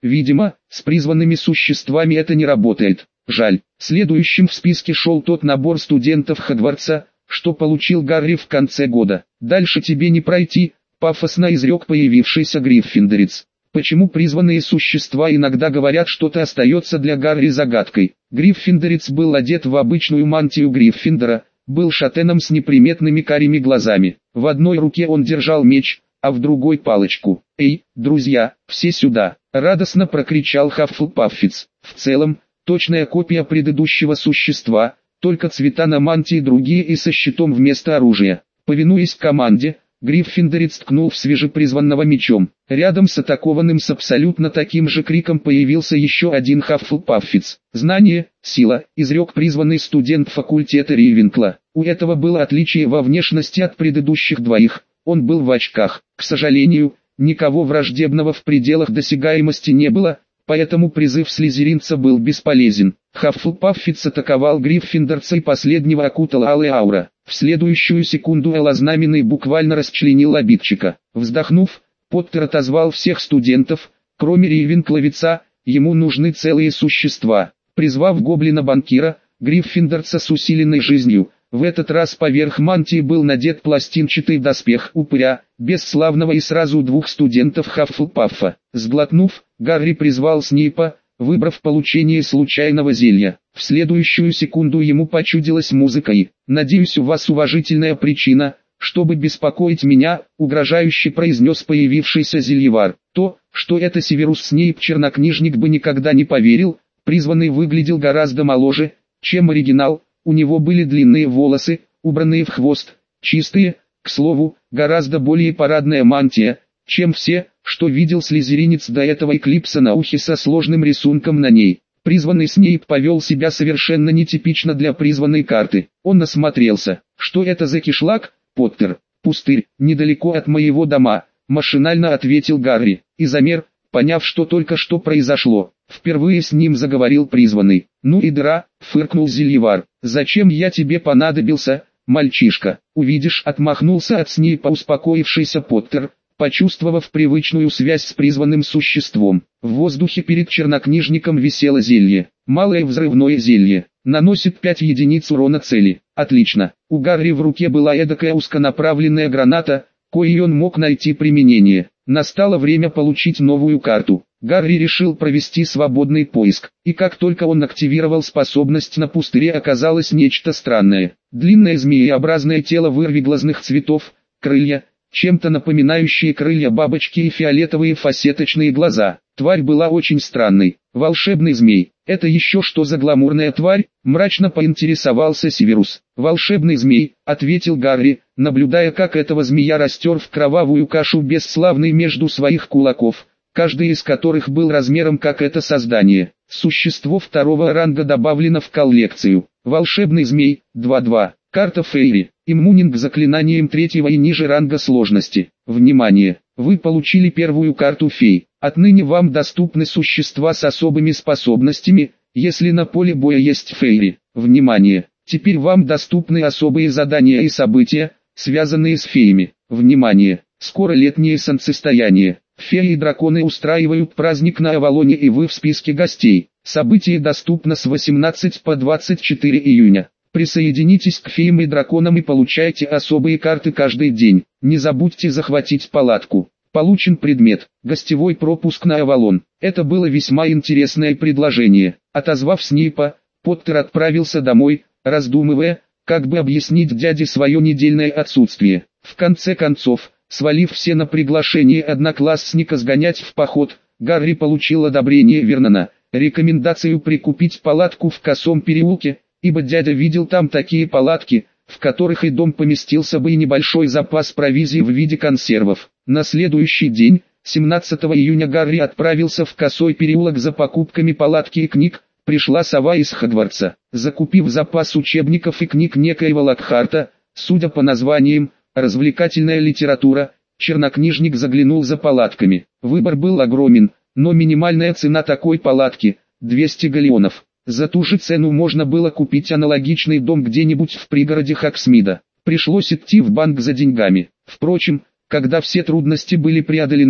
Видимо, с призванными существами это не работает. Жаль. Следующим в списке шел тот набор студентов Хогвартса, что получил Гарри в конце года. «Дальше тебе не пройти», — пафосно изрек появившийся гриффиндорец. Почему призванные существа иногда говорят что-то остается для Гарри загадкой. Гриффиндорец был одет в обычную мантию Гриффиндора, был шатеном с неприметными карими глазами. В одной руке он держал меч, а в другой палочку. «Эй, друзья, все сюда!» — радостно прокричал Хаффлпаффиц. В целом, точная копия предыдущего существа, только цвета на мантии другие и со щитом вместо оружия. Повинуясь команде, Гриффиндорец ткнул в свежепризванного мечом. Рядом с атакованным с абсолютно таким же криком появился еще один Хаффлпаффиц. «Знание, сила», — изрек призванный студент факультета Рейвенкла. У этого было отличие во внешности от предыдущих двоих. Он был в очках. К сожалению, никого враждебного в пределах досягаемости не было, поэтому призыв слизеринца был бесполезен. Хаффлпаффиц атаковал гриффиндорца и последнего окутала алая аура. В следующую секунду алознаменный буквально расчленил обидчика. Вздохнув, Поттер отозвал всех студентов, кроме Рейвенкловица, ему нужны целые существа. Призвав гоблина-банкира, гриффиндорца с усиленной жизнью, в этот раз поверх мантии был надет пластинчатый доспех упыря, бесславного и сразу двух студентов Хаффлпаффа. Сглотнув, Гарри призвал Снейпа, выбрав получение случайного зелья. В следующую секунду ему почудилась музыка и «Надеюсь, у вас уважительная причина, чтобы беспокоить меня», угрожающе произнес появившийся зельевар. То, что это Северус Снейп чернокнижник бы никогда не поверил, призванный выглядел гораздо моложе, чем оригинал, у него были длинные волосы, убранные в хвост, чистые, к слову, гораздо более парадная мантия, чем все, что видел слизеринец до этого, эклипса на ухе со сложным рисунком на ней. Призванный Снейп повел себя совершенно нетипично для призванной карты. Он осмотрелся. «Что это за кишлак, Поттер?» «Пустырь, недалеко от моего дома», — машинально ответил Гарри. И замер, поняв, что только что произошло. Впервые с ним заговорил призванный. «Ну и дыра», — фыркнул зельевар. «Зачем я тебе понадобился, мальчишка?» «Увидишь», — отмахнулся от Снейпа успокоившийся Поттер, почувствовав привычную связь с призванным существом. В воздухе перед чернокнижником висело зелье. Малое взрывное зелье. Наносит пять единиц урона цели. Отлично. У Гарри в руке была эдакая узконаправленная граната, коей он мог найти применение. Настало время получить новую карту. Гарри решил провести свободный поиск. И как только он активировал способность, на пустыре оказалось нечто странное. Длинное змееобразное тело вырви глазных цветов, крылья, чем-то напоминающие крылья бабочки и фиолетовые фасеточные глаза. Тварь была очень странной. Волшебный змей. «Это еще что за гламурная тварь?» — мрачно поинтересовался Северус. «Волшебный змей», — ответил Гарри, наблюдая, как этого змея растер в кровавую кашу бесславный между своих кулаков, каждый из которых был размером как это создание. Существо второго ранга добавлено в коллекцию. Волшебный змей, два-два. Карта Фейри. Иммунен к заклинаниям третьего и ниже ранга сложности. Внимание! Вы получили первую карту фей. Отныне вам доступны существа с особыми способностями, если на поле боя есть фейри. Внимание! Теперь вам доступны особые задания и события, связанные с феями. Внимание! Скоро летнее солнцестояние. Феи и драконы устраивают праздник на Авалоне, и вы в списке гостей. Событие доступно с восемнадцатого по двадцать четвёртое июня. Присоединитесь к феям и драконам и получайте особые карты каждый день. Не забудьте захватить палатку. Получен предмет, гостевой пропуск на Авалон. Это было весьма интересное предложение. Отозвав Снейпа, Поттер отправился домой, раздумывая, как бы объяснить дяде свое недельное отсутствие. В конце концов, свалив все на приглашение одноклассника сгонять в поход, Гарри получил одобрение Вернона, рекомендацию прикупить палатку в Косом переулке, ибо дядя видел там такие палатки, в которых и дом поместился бы и небольшой запас провизии в виде консервов. На следующий день, семнадцатого июня, Гарри отправился в Косой переулок за покупками палатки и книг. Пришла сова из Хогвартса. Закупив запас учебников и книг некоего Локхарта, судя по названиям, развлекательная литература, чернокнижник заглянул за палатками. Выбор был огромен, но минимальная цена такой палатки – двести галлеонов. За ту же цену можно было купить аналогичный дом где-нибудь в пригороде Хоксмида. Пришлось идти в банк за деньгами. Впрочем, когда все трудности были преодолены,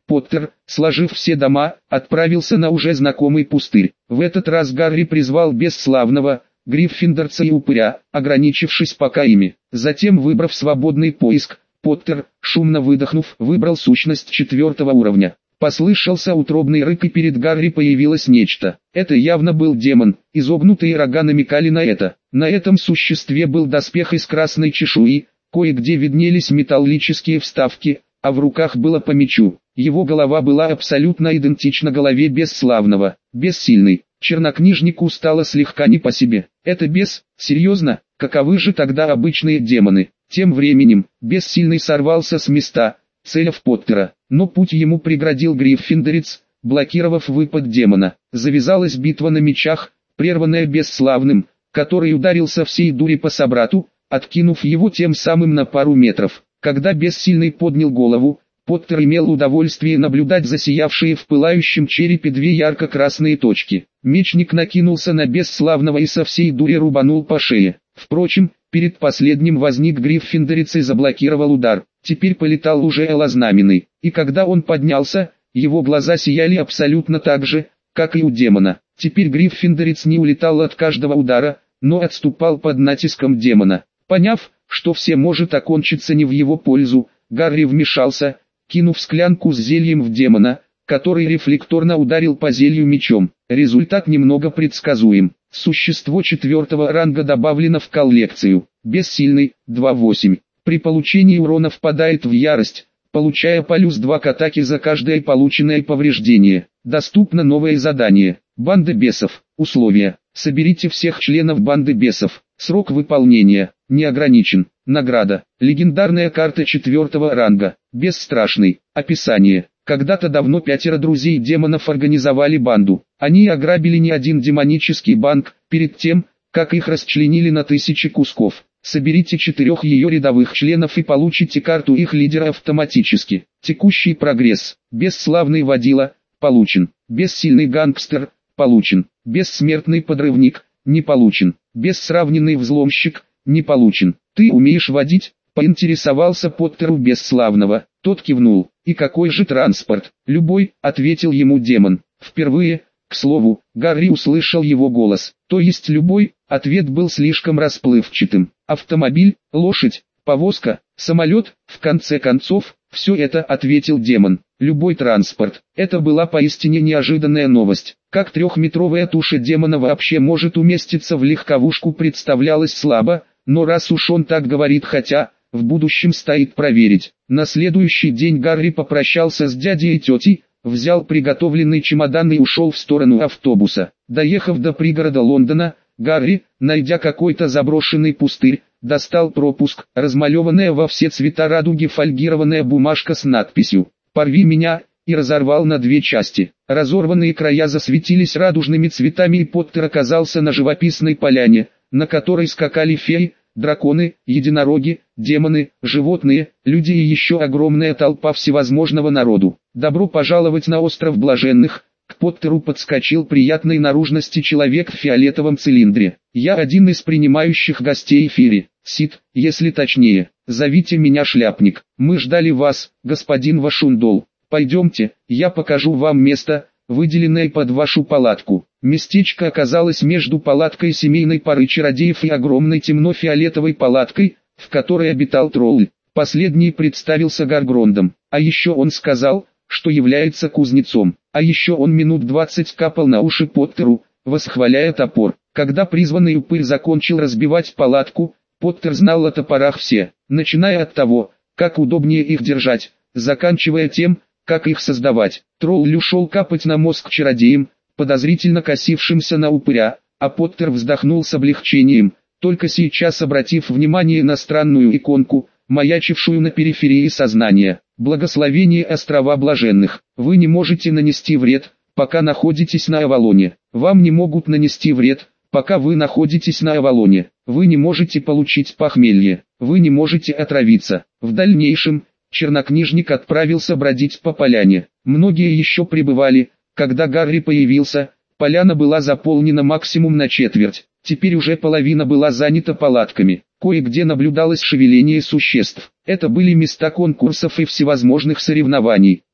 Поттер, сложив все дома, отправился на уже знакомый пустырь. В этот раз Гарри призвал бесславного гриффиндорца и упыря, ограничившись пока ими. Затем, выбрав свободный поиск, Поттер, шумно выдохнув, выбрал сущность четвертого уровня. Послышался утробный рык, и перед Гарри появилось нечто. Это явно был демон, изогнутые рога намекали на это. На этом существе был доспех из красной чешуи, кое-где виднелись металлические вставки, а в руках было по мечу. Его голова была абсолютно идентична голове бесславного. Бессильный. Чернокнижнику стало слегка не по себе. Это бес? Серьезно? Каковы же тогда обычные демоны? Тем временем, бессильный сорвался с места, целя в Поттера, но путь ему преградил гриффиндорец, блокировав выпад демона. Завязалась битва на мечах, прерванная бесславным, который ударился всей дури по собрату, откинув его тем самым на пару метров. Когда бессильный поднял голову, Поттер имел удовольствие наблюдать засиявшие в пылающем черепе две ярко-красные точки. Мечник накинулся на бесславного и со всей дури рубанул по шее. Впрочем, перед последним возник гриффиндорец и заблокировал удар. Теперь полетал уже Элознаменный, и когда он поднялся, его глаза сияли абсолютно так же, как и у демона. Теперь гриффиндорец не улетал от каждого удара, но отступал под натиском демона. Поняв, что все может окончиться не в его пользу, Гарри вмешался, кинув склянку с зельем в демона, который рефлекторно ударил по зелью мечом. Результат немного предсказуем. Существо четвертого ранга добавлено в коллекцию. Бессильный, два восемь. При получении урона впадает в ярость, получая плюс два к атаке за каждое полученное повреждение. Доступно новое задание. Банда бесов. Условия. Соберите всех членов банды бесов. Срок выполнения не ограничен. Награда. Легендарная карта четвертого ранга. Бесстрашный. Описание. Когда-то давно пятеро друзей демонов организовали банду. Они ограбили не один демонический банк, перед тем, как их расчленили на тысячи кусков. Соберите четырех ее рядовых членов и получите карту их лидера автоматически. Текущий прогресс. Бесславный водила. Получен. Бессильный гангстер. Получен. Бессмертный подрывник. Не получен. Бессравненный взломщик. Не получен. Ты умеешь водить? Поинтересовался Поттер у бесславного. Тот кивнул. И какой же транспорт? Любой, ответил ему демон. Впервые, к слову, Гарри услышал его голос. То есть любой? Ответ был слишком расплывчатым. Автомобиль, лошадь, повозка, самолет, в конце концов, все это, ответил демон. Любой транспорт. Это была поистине неожиданная новость. Как трехметровая туша демона вообще может уместиться в легковушку, представлялось слабо, но раз уж он так говорит, хотя, в будущем стоит проверить. На следующий день Гарри попрощался с дядей и тетей, взял приготовленный чемодан и ушел в сторону автобуса. Доехав до пригорода Лондона, Гарри, найдя какой-то заброшенный пустырь, достал пропуск, размалеванная во все цвета радуги фольгированная бумажка с надписью «Порви меня», и разорвал на две части. Разорванные края засветились радужными цветами, и Поттер оказался на живописной поляне, на которой скакали феи, драконы, единороги, демоны, животные, люди и еще огромная толпа всевозможного народу. Добро пожаловать на остров Блаженных. К Поттеру подскочил приятной наружности человек в фиолетовом цилиндре. Я один из принимающих гостей Фири, Сид, если точнее. Зовите меня Шляпник. Мы ждали вас, господин Вашундол. Пойдемте, я покажу вам место, выделенное под вашу палатку. Местечко оказалось между палаткой семейной пары чародеев и огромной темно-фиолетовой палаткой, в которой обитал тролль. Последний представился Гаргрондом, а еще он сказал, что является кузнецом. А еще он минут двадцать капал на уши Поттеру, восхваляя топор. Когда призванный упырь закончил разбивать палатку, Поттер знал о топорах все, начиная от того, как удобнее их держать, заканчивая тем, как их создавать. Тролль ушел капать на мозг чародеям, подозрительно косившимся на упыря, а Поттер вздохнул с облегчением, только сейчас обратив внимание на странную иконку, маячившую на периферии сознания. Благословение острова Блаженных. Вы не можете нанести вред, пока находитесь на Авалоне. Вам не могут нанести вред, пока вы находитесь на Авалоне. Вы не можете получить похмелье. Вы не можете отравиться. В дальнейшем, чернокнижник отправился бродить по поляне. Многие еще пребывали, когда Гарри появился. Поляна была заполнена максимум на четверть. Теперь уже половина была занята палатками. Кое-где наблюдалось шевеление существ. Это были места конкурсов и всевозможных соревнований.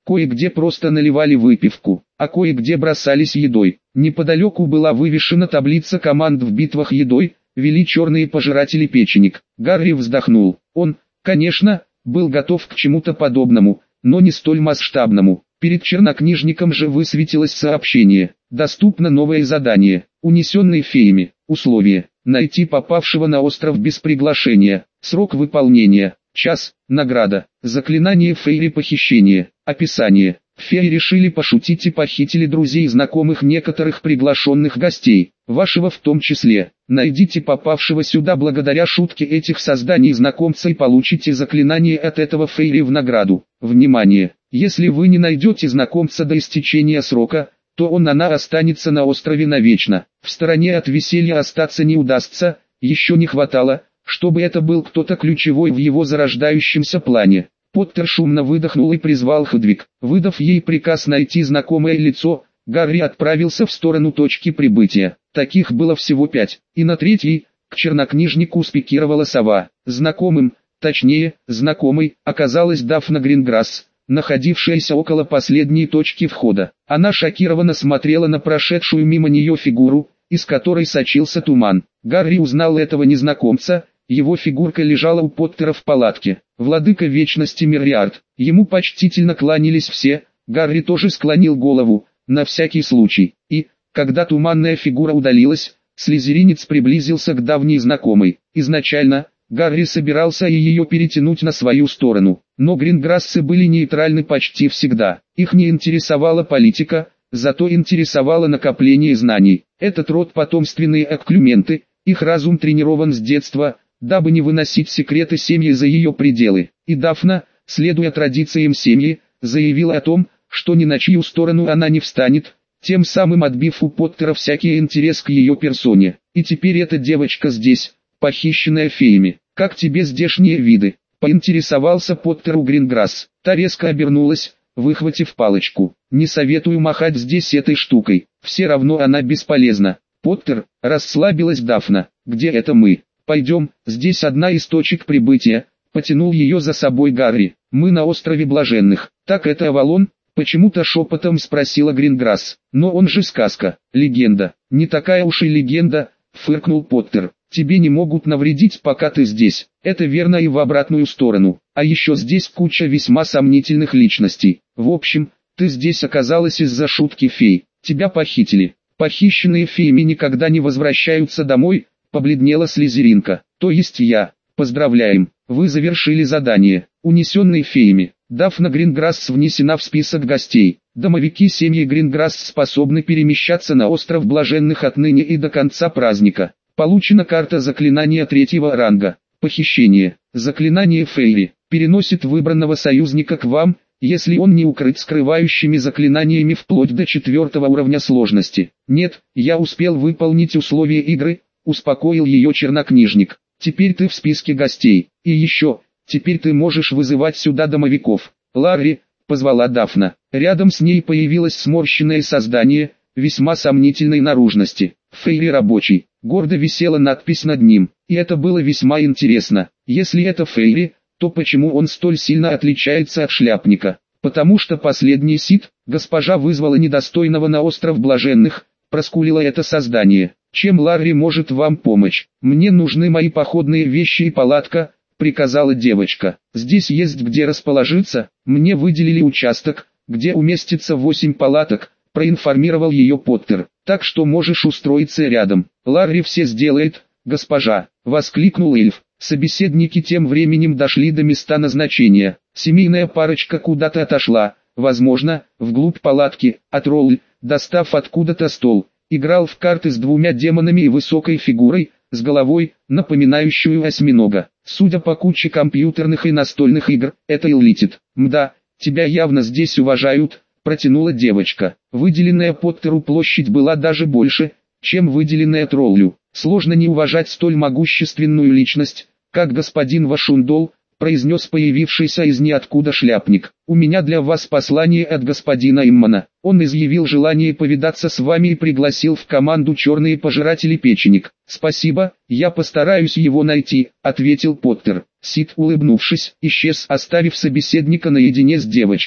Кое-где просто наливали выпивку, а кое-где бросались едой. Неподалеку была вывешена таблица команд в битвах едой, вели черные пожиратели печенек. Гарри вздохнул. Он, конечно, был готов к чему-то подобному, но не столь масштабному. Перед чернокнижником же высветилось сообщение. Доступно новое задание, унесенный феями. Условие: найти попавшего на остров без приглашения. Срок выполнения: час. Награда: заклинание фейри похищения. Описание: феи решили пошутить и похитили друзей и знакомых некоторых приглашенных гостей, вашего в том числе. Найдите попавшего сюда благодаря шутке этих созданий знакомца и получите заклинание от этого фейри в награду. Внимание! Если вы не найдете знакомца до истечения срока, то он-она останется на острове навечно. В стороне от веселья остаться не удастся, еще не хватало, чтобы это был кто-то ключевой в его зарождающемся плане. Поттер шумно выдохнул и призвал Хедвиг. Выдав ей приказ найти знакомое лицо, Гарри отправился в сторону точки прибытия. Таких было всего пять, и на третьей, к чернокнижнику спикировала сова. Знакомым, точнее, знакомой, оказалась Дафна Гринграсс, находившаяся около последней точки входа. Она шокированно смотрела на прошедшую мимо нее фигуру, из которой сочился туман. Гарри узнал этого незнакомца, его фигурка лежала у Поттера в палатке. Владыка Вечности Мерриард. Ему почтительно кланялись все, Гарри тоже склонил голову, на всякий случай. И, когда туманная фигура удалилась, слизеринец приблизился к давней знакомой. Изначально, Гарри собирался и ее перетянуть на свою сторону, но Гринграссы были нейтральны почти всегда. Их не интересовала политика, зато интересовало накопление знаний. Этот род потомственные экклюменты, их разум тренирован с детства, дабы не выносить секреты семьи за ее пределы. И Дафна, следуя традициям семьи, заявила о том, что ни на чью сторону она не встанет, тем самым отбив у Поттера всякий интерес к ее персоне. И теперь эта девочка здесь, похищенная феями. «Как тебе здешние виды?» — поинтересовался Поттер у Гринграсс. Та резко обернулась, выхватив палочку. «Не советую махать здесь этой штукой, все равно она бесполезна». «Поттер», — расслабилась Дафна, — «где это мы?» «Пойдем, здесь одна из точек прибытия», — потянул ее за собой Гарри. «Мы на острове Блаженных». «Так это Авалон?» — почему-то шепотом спросила Гринграсс. «Но он же сказка, легенда». «Не такая уж и легенда», — фыркнул Поттер. «Тебе не могут навредить, пока ты здесь». Это верно и в обратную сторону. А еще здесь куча весьма сомнительных личностей. В общем, ты здесь оказалась из-за шутки фей. Тебя похитили. Похищенные феями никогда не возвращаются домой, побледнела слизеринка. То есть я. Поздравляем, вы завершили задание. Унесенные феями. Дафна Гринграсс внесена в список гостей. Домовики семьи Гринграсс способны перемещаться на остров Блаженных отныне и до конца праздника. Получена карта заклинания третьего ранга. Похищение. Заклинание Фейри. Переносит выбранного союзника к вам, если он не укрыт скрывающими заклинаниями вплоть до четвертого уровня сложности. Нет, я успел выполнить условия игры, успокоил ее чернокнижник. Теперь ты в списке гостей. И еще, теперь ты можешь вызывать сюда домовиков. Ларри, позвала Дафна. Рядом с ней появилось сморщенное создание, весьма сомнительной наружности. Фейри рабочий. Гордо висела надпись над ним, и это было весьма интересно. Если это Фейри, то почему он столь сильно отличается от шляпника? Потому что последний сит, госпожа вызвала недостойного на остров Блаженных, проскулило это создание. Чем Ларри может вам помочь? Мне нужны мои походные вещи и палатка, приказала девочка. Здесь есть где расположиться, мне выделили участок, где уместится восемь палаток, проинформировал ее Поттер. Так что можешь устроиться рядом. Ларри все сделает, госпожа, воскликнул эльф. Собеседники тем временем дошли до места назначения. Семейная парочка куда-то отошла, возможно, вглубь палатки, а тролль, достав откуда-то стол, играл в карты с двумя демонами и высокой фигурой, с головой, напоминающую осьминога. Судя по куче компьютерных и настольных игр, это Иллитит. Мда, тебя явно здесь уважают, протянула девочка. Выделенная Поттеру площадь была даже больше, чем выделенная троллю. Сложно не уважать столь могущественную личность, как господин Вашундол, произнес появившийся из ниоткуда шляпник. У меня для вас послание от господина Иммана. Он изъявил желание повидаться с вами и пригласил в команду черные пожиратели печенек. Спасибо, я постараюсь его найти, ответил Поттер. Сид, улыбнувшись, исчез, оставив собеседника наедине с девочкой.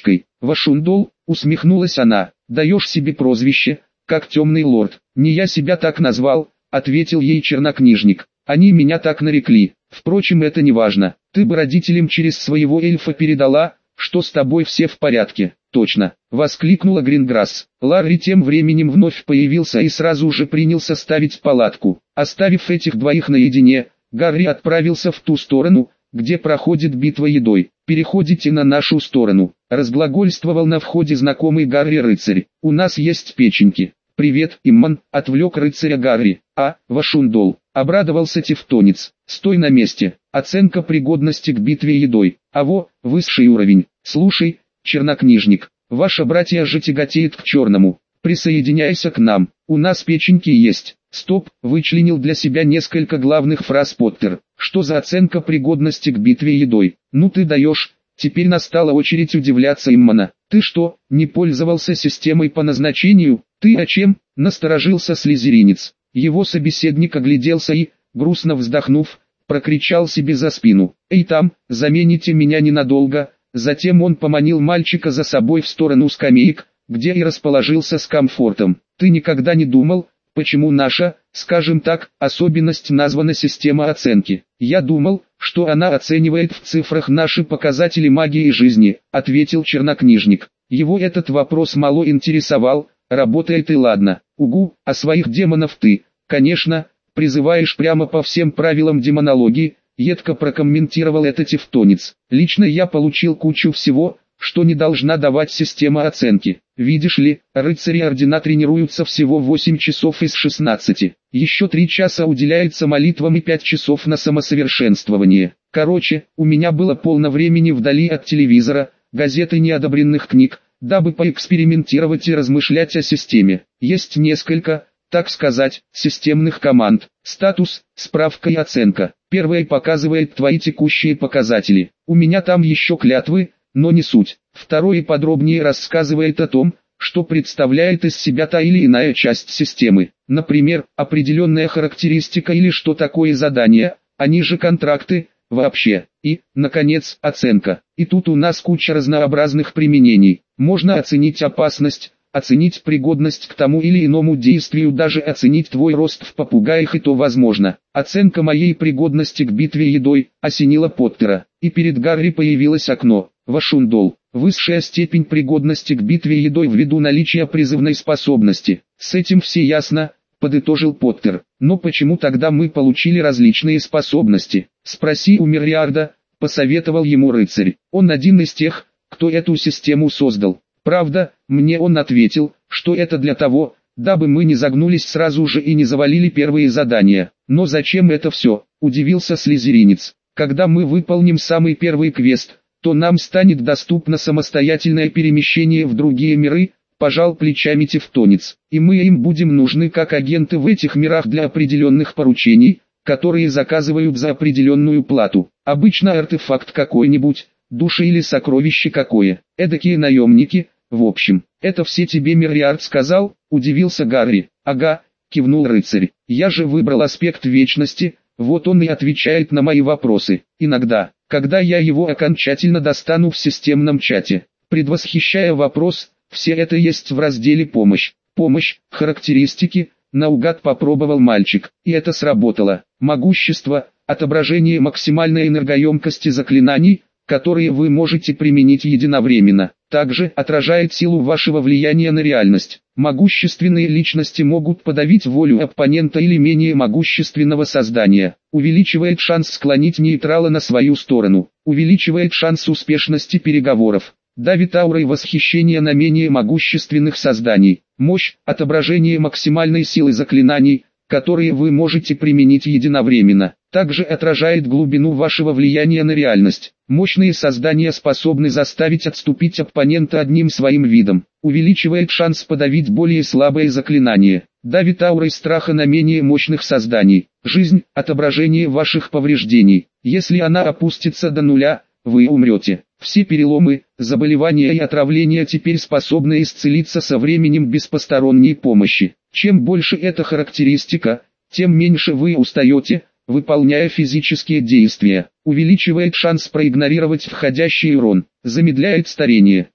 Вашундол, усмехнулась она, даешь себе прозвище, как темный лорд. Не я себя так назвал, ответил ей чернокнижник. Они меня так нарекли. Впрочем, это не важно. Ты бы родителям через своего эльфа передала, что с тобой все в порядке. Точно, воскликнула Гринграсс. Ларри тем временем вновь появился и сразу же принялся ставить палатку. Оставив этих двоих наедине, Гарри отправился в ту сторону, где проходит битва едой. Переходите на нашу сторону, разглагольствовал на входе знакомый Гарри рыцарь. У нас есть печеньки. Привет, Имман, отвлек рыцаря Гарри. А, Вашундол, обрадовался тевтонец. Стой на месте. Оценка пригодности к битве едой. Аво, высший уровень. Слушай, чернокнижник, ваша братья же тяготеет к черному. Присоединяйся к нам. У нас печеньки есть. Стоп, вычленил для себя несколько главных фраз Поттер. Что за оценка пригодности к битве едой? Ну ты даешь. Теперь настала очередь удивляться Иммана. Ты что, не пользовался системой по назначению? Ты о чем? Насторожился слизеринец. Его собеседник огляделся и, грустно вздохнув, прокричал себе за спину. Эй там, замените меня ненадолго. Затем он поманил мальчика за собой в сторону скамеек, где и расположился с комфортом. Ты никогда не думал, почему наша, скажем так, особенность названа система оценки? Я думал, что она оценивает в цифрах наши показатели магии и жизни, ответил чернокнижник. Его этот вопрос мало интересовал, работает и ладно. Угу, а своих демонов ты, конечно, призываешь прямо по всем правилам демонологии, едко прокомментировал это тевтонец. Лично я получил кучу всего, что не должна давать система оценки. Видишь ли, рыцари ордена тренируются всего восемь часов из шестнадцати. Еще три часа уделяется молитвам и пять часов на самосовершенствование. Короче, у меня было полно времени вдали от телевизора, газет и неодобренных книг, дабы поэкспериментировать и размышлять о системе. Есть несколько, так сказать, системных команд. Статус, справка и оценка. Первая показывает твои текущие показатели. У меня там еще клятвы, но не суть. Второе подробнее рассказывает о том, что представляет из себя та или иная часть системы. Например, определенная характеристика или что такое задание, а ниже контракты, вообще. И, наконец, оценка. И тут у нас куча разнообразных применений. Можно оценить опасность, оценить пригодность к тому или иному действию, даже оценить твой рост в попугаях, и то возможно. Оценка моей пригодности к битве едой осенила Поттера, и перед Гарри появилось окно. Вашундол. Высшая степень пригодности к битве едой ввиду наличия призывной способности. С этим все ясно, подытожил Поттер. Но почему тогда мы получили различные способности? Спроси у Мерриарда, посоветовал ему рыцарь. Он один из тех, кто эту систему создал. Правда, мне он ответил, что это для того, дабы мы не загнулись сразу же и не завалили первые задания. Но зачем это все? Удивился слизеринец. Когда мы выполним самый первый квест, то нам станет доступно самостоятельное перемещение в другие миры, пожал плечами тевтонец. И мы им будем нужны как агенты в этих мирах для определенных поручений, которые заказывают за определенную плату. Обычно артефакт какой-нибудь, душа или сокровище какое. Эдакие наемники, в общем. Это все тебе Мерриард сказал? Удивился Гарри. Ага, кивнул рыцарь. Я же выбрал аспект вечности, вот он и отвечает на мои вопросы. Иногда, когда я его окончательно достану в системном чате. Предвосхищая вопрос, все это есть в разделе «Помощь». Помощь, характеристики, наугад попробовал мальчик, и это сработало. Могущество, отображение максимальной энергоемкости заклинаний, которые вы можете применить единовременно. Также отражает силу вашего влияния на реальность. Могущественные личности могут подавить волю оппонента или менее могущественного создания. Увеличивает шанс склонить нейтрала на свою сторону. Увеличивает шанс успешности переговоров. Давит аурой восхищения на менее могущественных созданий. Мощь, отображение максимальной силы заклинаний, которые вы можете применить единовременно. Также отражает глубину вашего влияния на реальность. Мощные создания способны заставить отступить оппонента одним своим видом. Увеличивает шанс подавить более слабые заклинания. Давит аурой страха на менее мощных созданий. Жизнь, отображение ваших повреждений. Если она опустится до нуля, вы умрете. Все переломы, заболевания и отравления теперь способны исцелиться со временем без посторонней помощи. Чем больше эта характеристика, тем меньше вы устаете, выполняя физические действия. Увеличивает шанс проигнорировать входящий урон. Замедляет старение.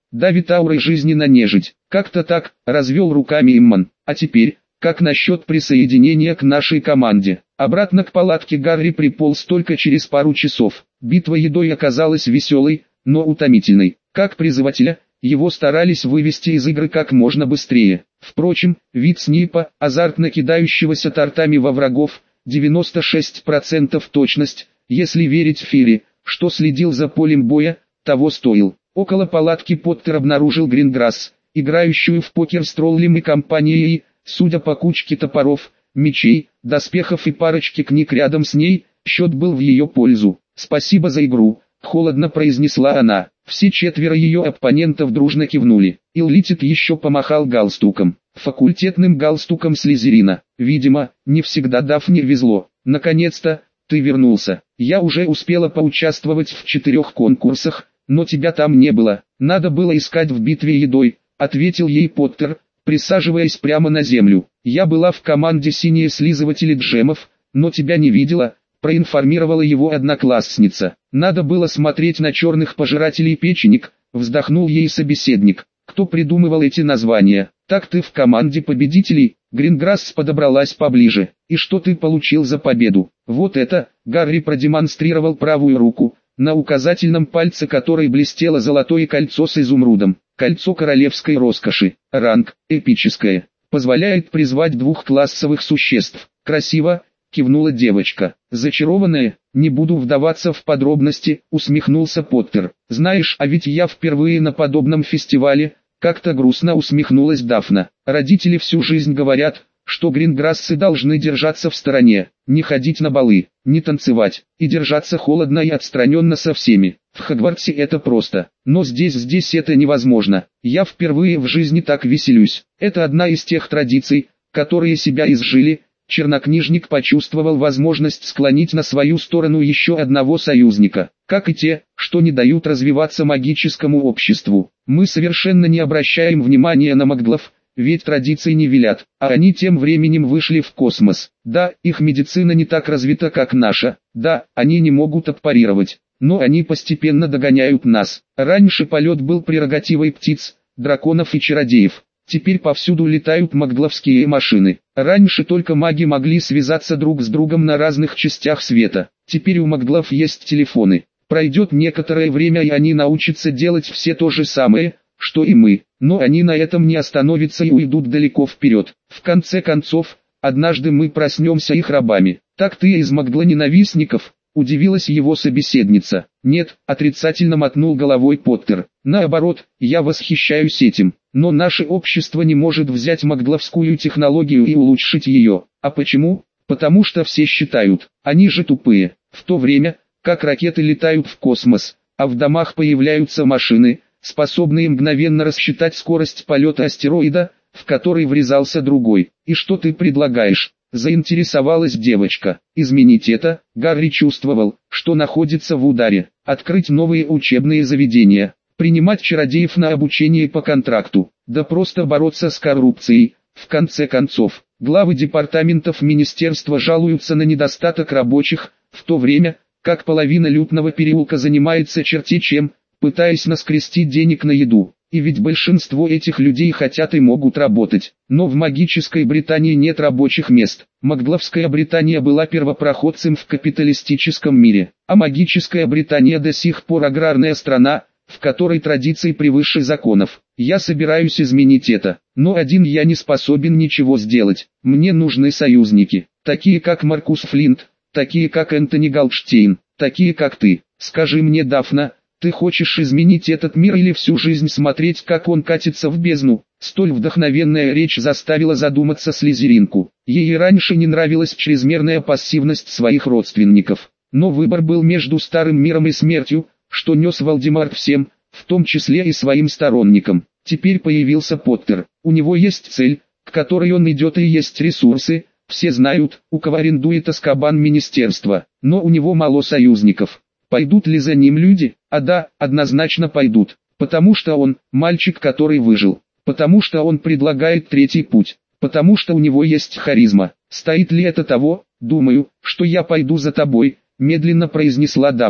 давит аурой жизни на нежить. Как-то так, развел руками Имман. А теперь, как насчет присоединения к нашей команде? Обратно к палатке Гарри приполз только через пару часов. Битва едой оказалась веселой, но утомительной. Как призывателя, его старались вывести из игры как можно быстрее. Впрочем, вид Снейпа, азартно кидающегося тортами во врагов, девяносто шесть процентов точность, если верить Фире, что следил за полем боя, того стоил. Около палатки Поттер обнаружил Гринграсс, играющую в покер с троллем и компанией, судя по кучке топоров, мечей, доспехов и парочке книг рядом с ней, счет был в ее пользу. «Спасибо за игру», — холодно произнесла она. Все четверо ее оппонентов дружно кивнули. Иллитит еще помахал галстуком. Факультетным галстуком Слизерина. Видимо, не всегда Дафне везло. «Наконец-то, ты вернулся. Я уже успела поучаствовать в четырех конкурсах, но тебя там не было. Надо было искать в битве едой», — ответил ей Поттер, присаживаясь прямо на землю. «Я была в команде «Синие слизыватели джемов», но тебя не видела», — проинформировала его одноклассница. «Надо было смотреть на черных пожирателей печенек», — вздохнул ей собеседник. «Кто придумывал эти названия? Так ты в команде победителей?» Гринграсс подобралась поближе. «И что ты получил за победу?» «Вот это», — Гарри продемонстрировал правую руку, на указательном пальце которой блестело золотое кольцо с изумрудом. Кольцо королевской роскоши. Ранг, эпическое. Позволяет призвать двухклассовых существ. «Красиво», — кивнула девочка. «Зачарованная, не буду вдаваться в подробности», — усмехнулся Поттер. «Знаешь, а ведь я впервые на подобном фестивале», — как-то грустно усмехнулась Дафна. «Родители всю жизнь говорят, что гринграссы должны держаться в стороне, не ходить на балы, не танцевать, и держаться холодно и отстраненно со всеми. В Хогвартсе это просто, но здесь здесь это невозможно. Я впервые в жизни так веселюсь. Это одна из тех традиций, которые себя изжили». Чернокнижник почувствовал возможность склонить на свою сторону еще одного союзника, как и те, что не дают развиваться магическому обществу. «Мы совершенно не обращаем внимания на маглов, ведь традиции не велят, а они тем временем вышли в космос. Да, их медицина не так развита, как наша, да, они не могут аппарировать, но они постепенно догоняют нас. Раньше полет был прерогативой птиц, драконов и чародеев. Теперь повсюду летают магловские машины. Раньше только маги могли связаться друг с другом на разных частях света. Теперь у маглов есть телефоны. Пройдет некоторое время и они научатся делать все то же самое, что и мы. Но они на этом не остановятся и уйдут далеко вперед. В конце концов, однажды мы проснемся их рабами. Так ты из магла-ненавистников? Удивилась его собеседница. «Нет», — отрицательно мотнул головой Поттер. «Наоборот, я восхищаюсь этим. Но наше общество не может взять магловскую технологию и улучшить ее. А почему? Потому что все считают, они же тупые. В то время, как ракеты летают в космос, а в домах появляются машины, способные мгновенно рассчитать скорость полета астероида, в который врезался другой. И что ты предлагаешь?» Заинтересовалась девочка. Изменить это, Гарри чувствовал, что находится в ударе. Открыть новые учебные заведения, принимать чародеев на обучение по контракту, да просто бороться с коррупцией. В конце концов, главы департаментов министерства жалуются на недостаток рабочих, в то время, как половина лютного переулка занимается черти чем, пытаясь наскрести денег на еду. И ведь большинство этих людей хотят и могут работать. Но в магической Британии нет рабочих мест. Магловская Британия была первопроходцем в капиталистическом мире. А магическая Британия до сих пор аграрная страна, в которой традиции превыше законов. Я собираюсь изменить это. Но один я не способен ничего сделать. Мне нужны союзники. Такие как Маркус Флинт, такие как Энтони Голдштейн, такие как ты. Скажи мне, Дафна, ты хочешь изменить этот мир или всю жизнь смотреть, как он катится в бездну? Столь вдохновенная речь заставила задуматься Слизеринку. Ей раньше не нравилась чрезмерная пассивность своих родственников. Но выбор был между старым миром и смертью, что нес Волдемарт всем, в том числе и своим сторонникам. Теперь появился Поттер. У него есть цель, к которой он идет, и есть ресурсы. Все знают, у кого арендует Азкабан министерство, но у него мало союзников. Пойдут ли за ним люди? А да, однозначно пойдут. Потому что он, мальчик, который выжил. Потому что он предлагает третий путь. Потому что у него есть харизма. Стоит ли это того? Думаю, что я пойду за тобой, медленно произнесла Дафна.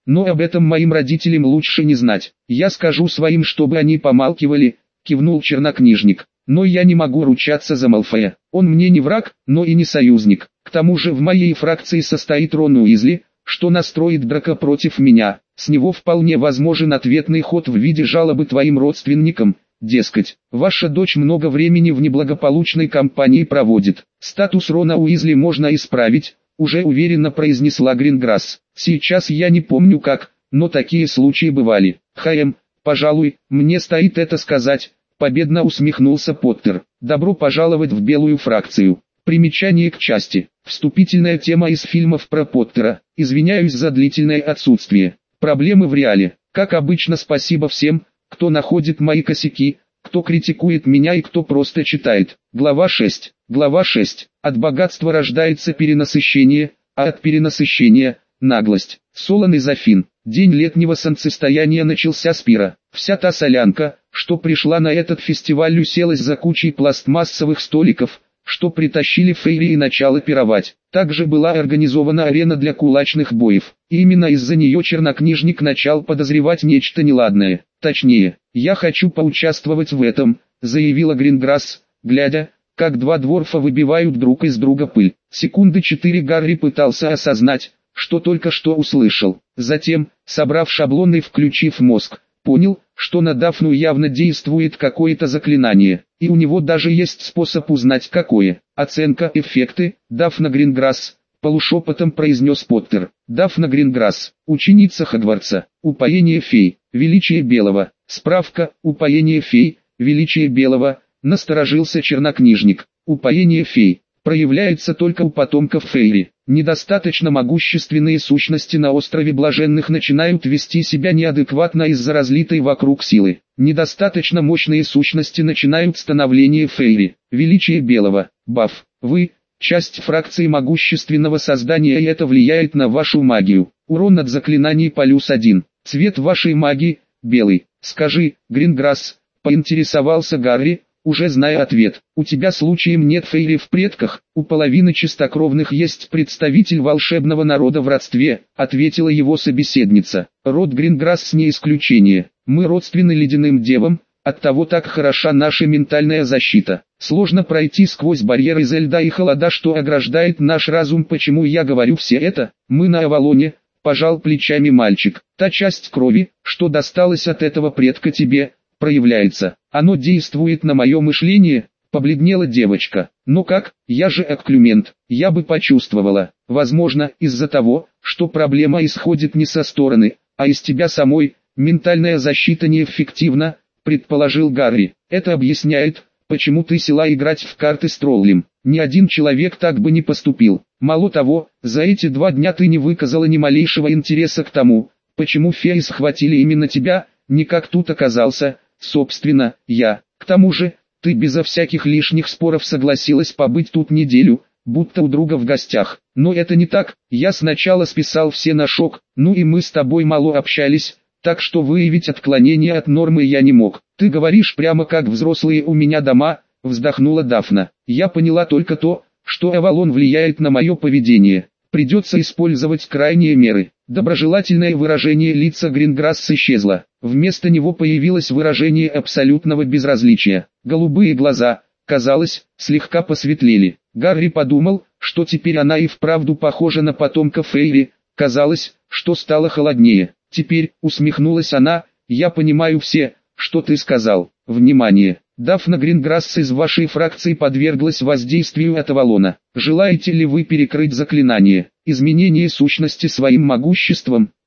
но об этом моим родителям лучше не знать. Я скажу своим, чтобы они помалкивали, кивнул чернокнижник. Но я не могу ручаться за Малфоя. Он мне не враг, но и не союзник. К тому же в моей фракции состоит Рон Уизли, что настроит Драко против меня. С него вполне возможен ответный ход в виде жалобы твоим родственникам. Дескать, ваша дочь много времени в неблагополучной компании проводит. Статус Рона Уизли можно исправить, уже уверенно произнесла Гринграсс. Сейчас я не помню как, но такие случаи бывали. Хм, пожалуй, мне стоит это сказать. Победно усмехнулся Поттер. Добро пожаловать в белую фракцию. Примечание к части. Вступительная тема из фильмов про Поттера. Извиняюсь за длительное отсутствие. Проблемы в реале. Как обычно, спасибо всем, кто находит мои косяки, кто критикует меня и кто просто читает. Глава шесть. Глава шесть. От богатства рождается перенасыщение, а от перенасыщения – наглость. Солон и Зафин. День летнего солнцестояния начался с пира. Вся та солянка, что пришла на этот фестиваль, уселась за кучей пластмассовых столиков, что притащили фейри и начало пировать. Также была организована арена для кулачных боев. И именно из-за нее чернокнижник начал подозревать нечто неладное. Точнее, я хочу поучаствовать в этом, заявила Гринграсс, глядя, как два дворфа выбивают друг из друга пыль. Секунды четыре Гарри пытался осознать, что только что услышал. Затем, собрав шаблон и включив мозг, понял, что на Дафну явно действует какое-то заклинание, и у него даже есть способ узнать какое. Оценка, эффекты, Дафна Гринграсс, полушепотом произнес Поттер. Дафна Гринграсс, ученица Хогвартса, упоение фей, величие белого. Справка, упоение фей, величие белого, насторожился чернокнижник. Упоение фей проявляется только у потомков фейри. Недостаточно могущественные сущности на острове Блаженных начинают вести себя неадекватно из-за разлитой вокруг силы. Недостаточно мощные сущности начинают становление фейри. Величие белого. Баф. Вы – часть фракции могущественного создания, и это влияет на вашу магию. Урон от заклинаний плюс один. Цвет вашей магии – белый. Скажи, Гринграсс, поинтересовался Гарри, уже зная ответ. У тебя случаем нет фейри в предках? У половины чистокровных есть представитель волшебного народа в родстве, ответила его собеседница. Род Гринграсс не исключение. Мы родственны ледяным девам, оттого так хороша наша ментальная защита. Сложно пройти сквозь барьеры из льда и холода, что ограждает наш разум. Почему я говорю все это? Мы на Авалоне, пожал плечами мальчик. Та часть крови, что досталась от этого предка тебе, проявляется. Оно действует на мое мышление, побледнела девочка. Но как, я же экклюмент, я бы почувствовала. Возможно, из-за того, что проблема исходит не со стороны, а из тебя самой. Ментальная защита неэффективна, предположил Гарри. Это объясняет, почему ты села играть в карты с троллем. Ни один человек так бы не поступил. Мало того, за эти два дня ты не выказала ни малейшего интереса к тому, почему феи схватили именно тебя, никак тут оказался. Собственно, я. К тому же, ты безо всяких лишних споров согласилась побыть тут неделю, будто у друга в гостях. Но это не так, я сначала списал все на шок, ну и мы с тобой мало общались, так что выявить отклонение от нормы я не мог. Ты говоришь прямо как взрослые у меня дома, вздохнула Дафна. Я поняла только то, что Авалон влияет на мое поведение. Придется использовать крайние меры. Доброжелательное выражение лица Гринграсс исчезло. Вместо него появилось выражение абсолютного безразличия. Голубые глаза, казалось, слегка посветлели. Гарри подумал, что теперь она и вправду похожа на потомка фейри. Казалось, что стало холоднее. Теперь, усмехнулась она, я понимаю все, что ты сказал. Внимание! Дафна Гринграсс из вашей фракции подверглась воздействию от Авалона. Желаете ли вы перекрыть заклинание? Изменение сущности своим могуществом?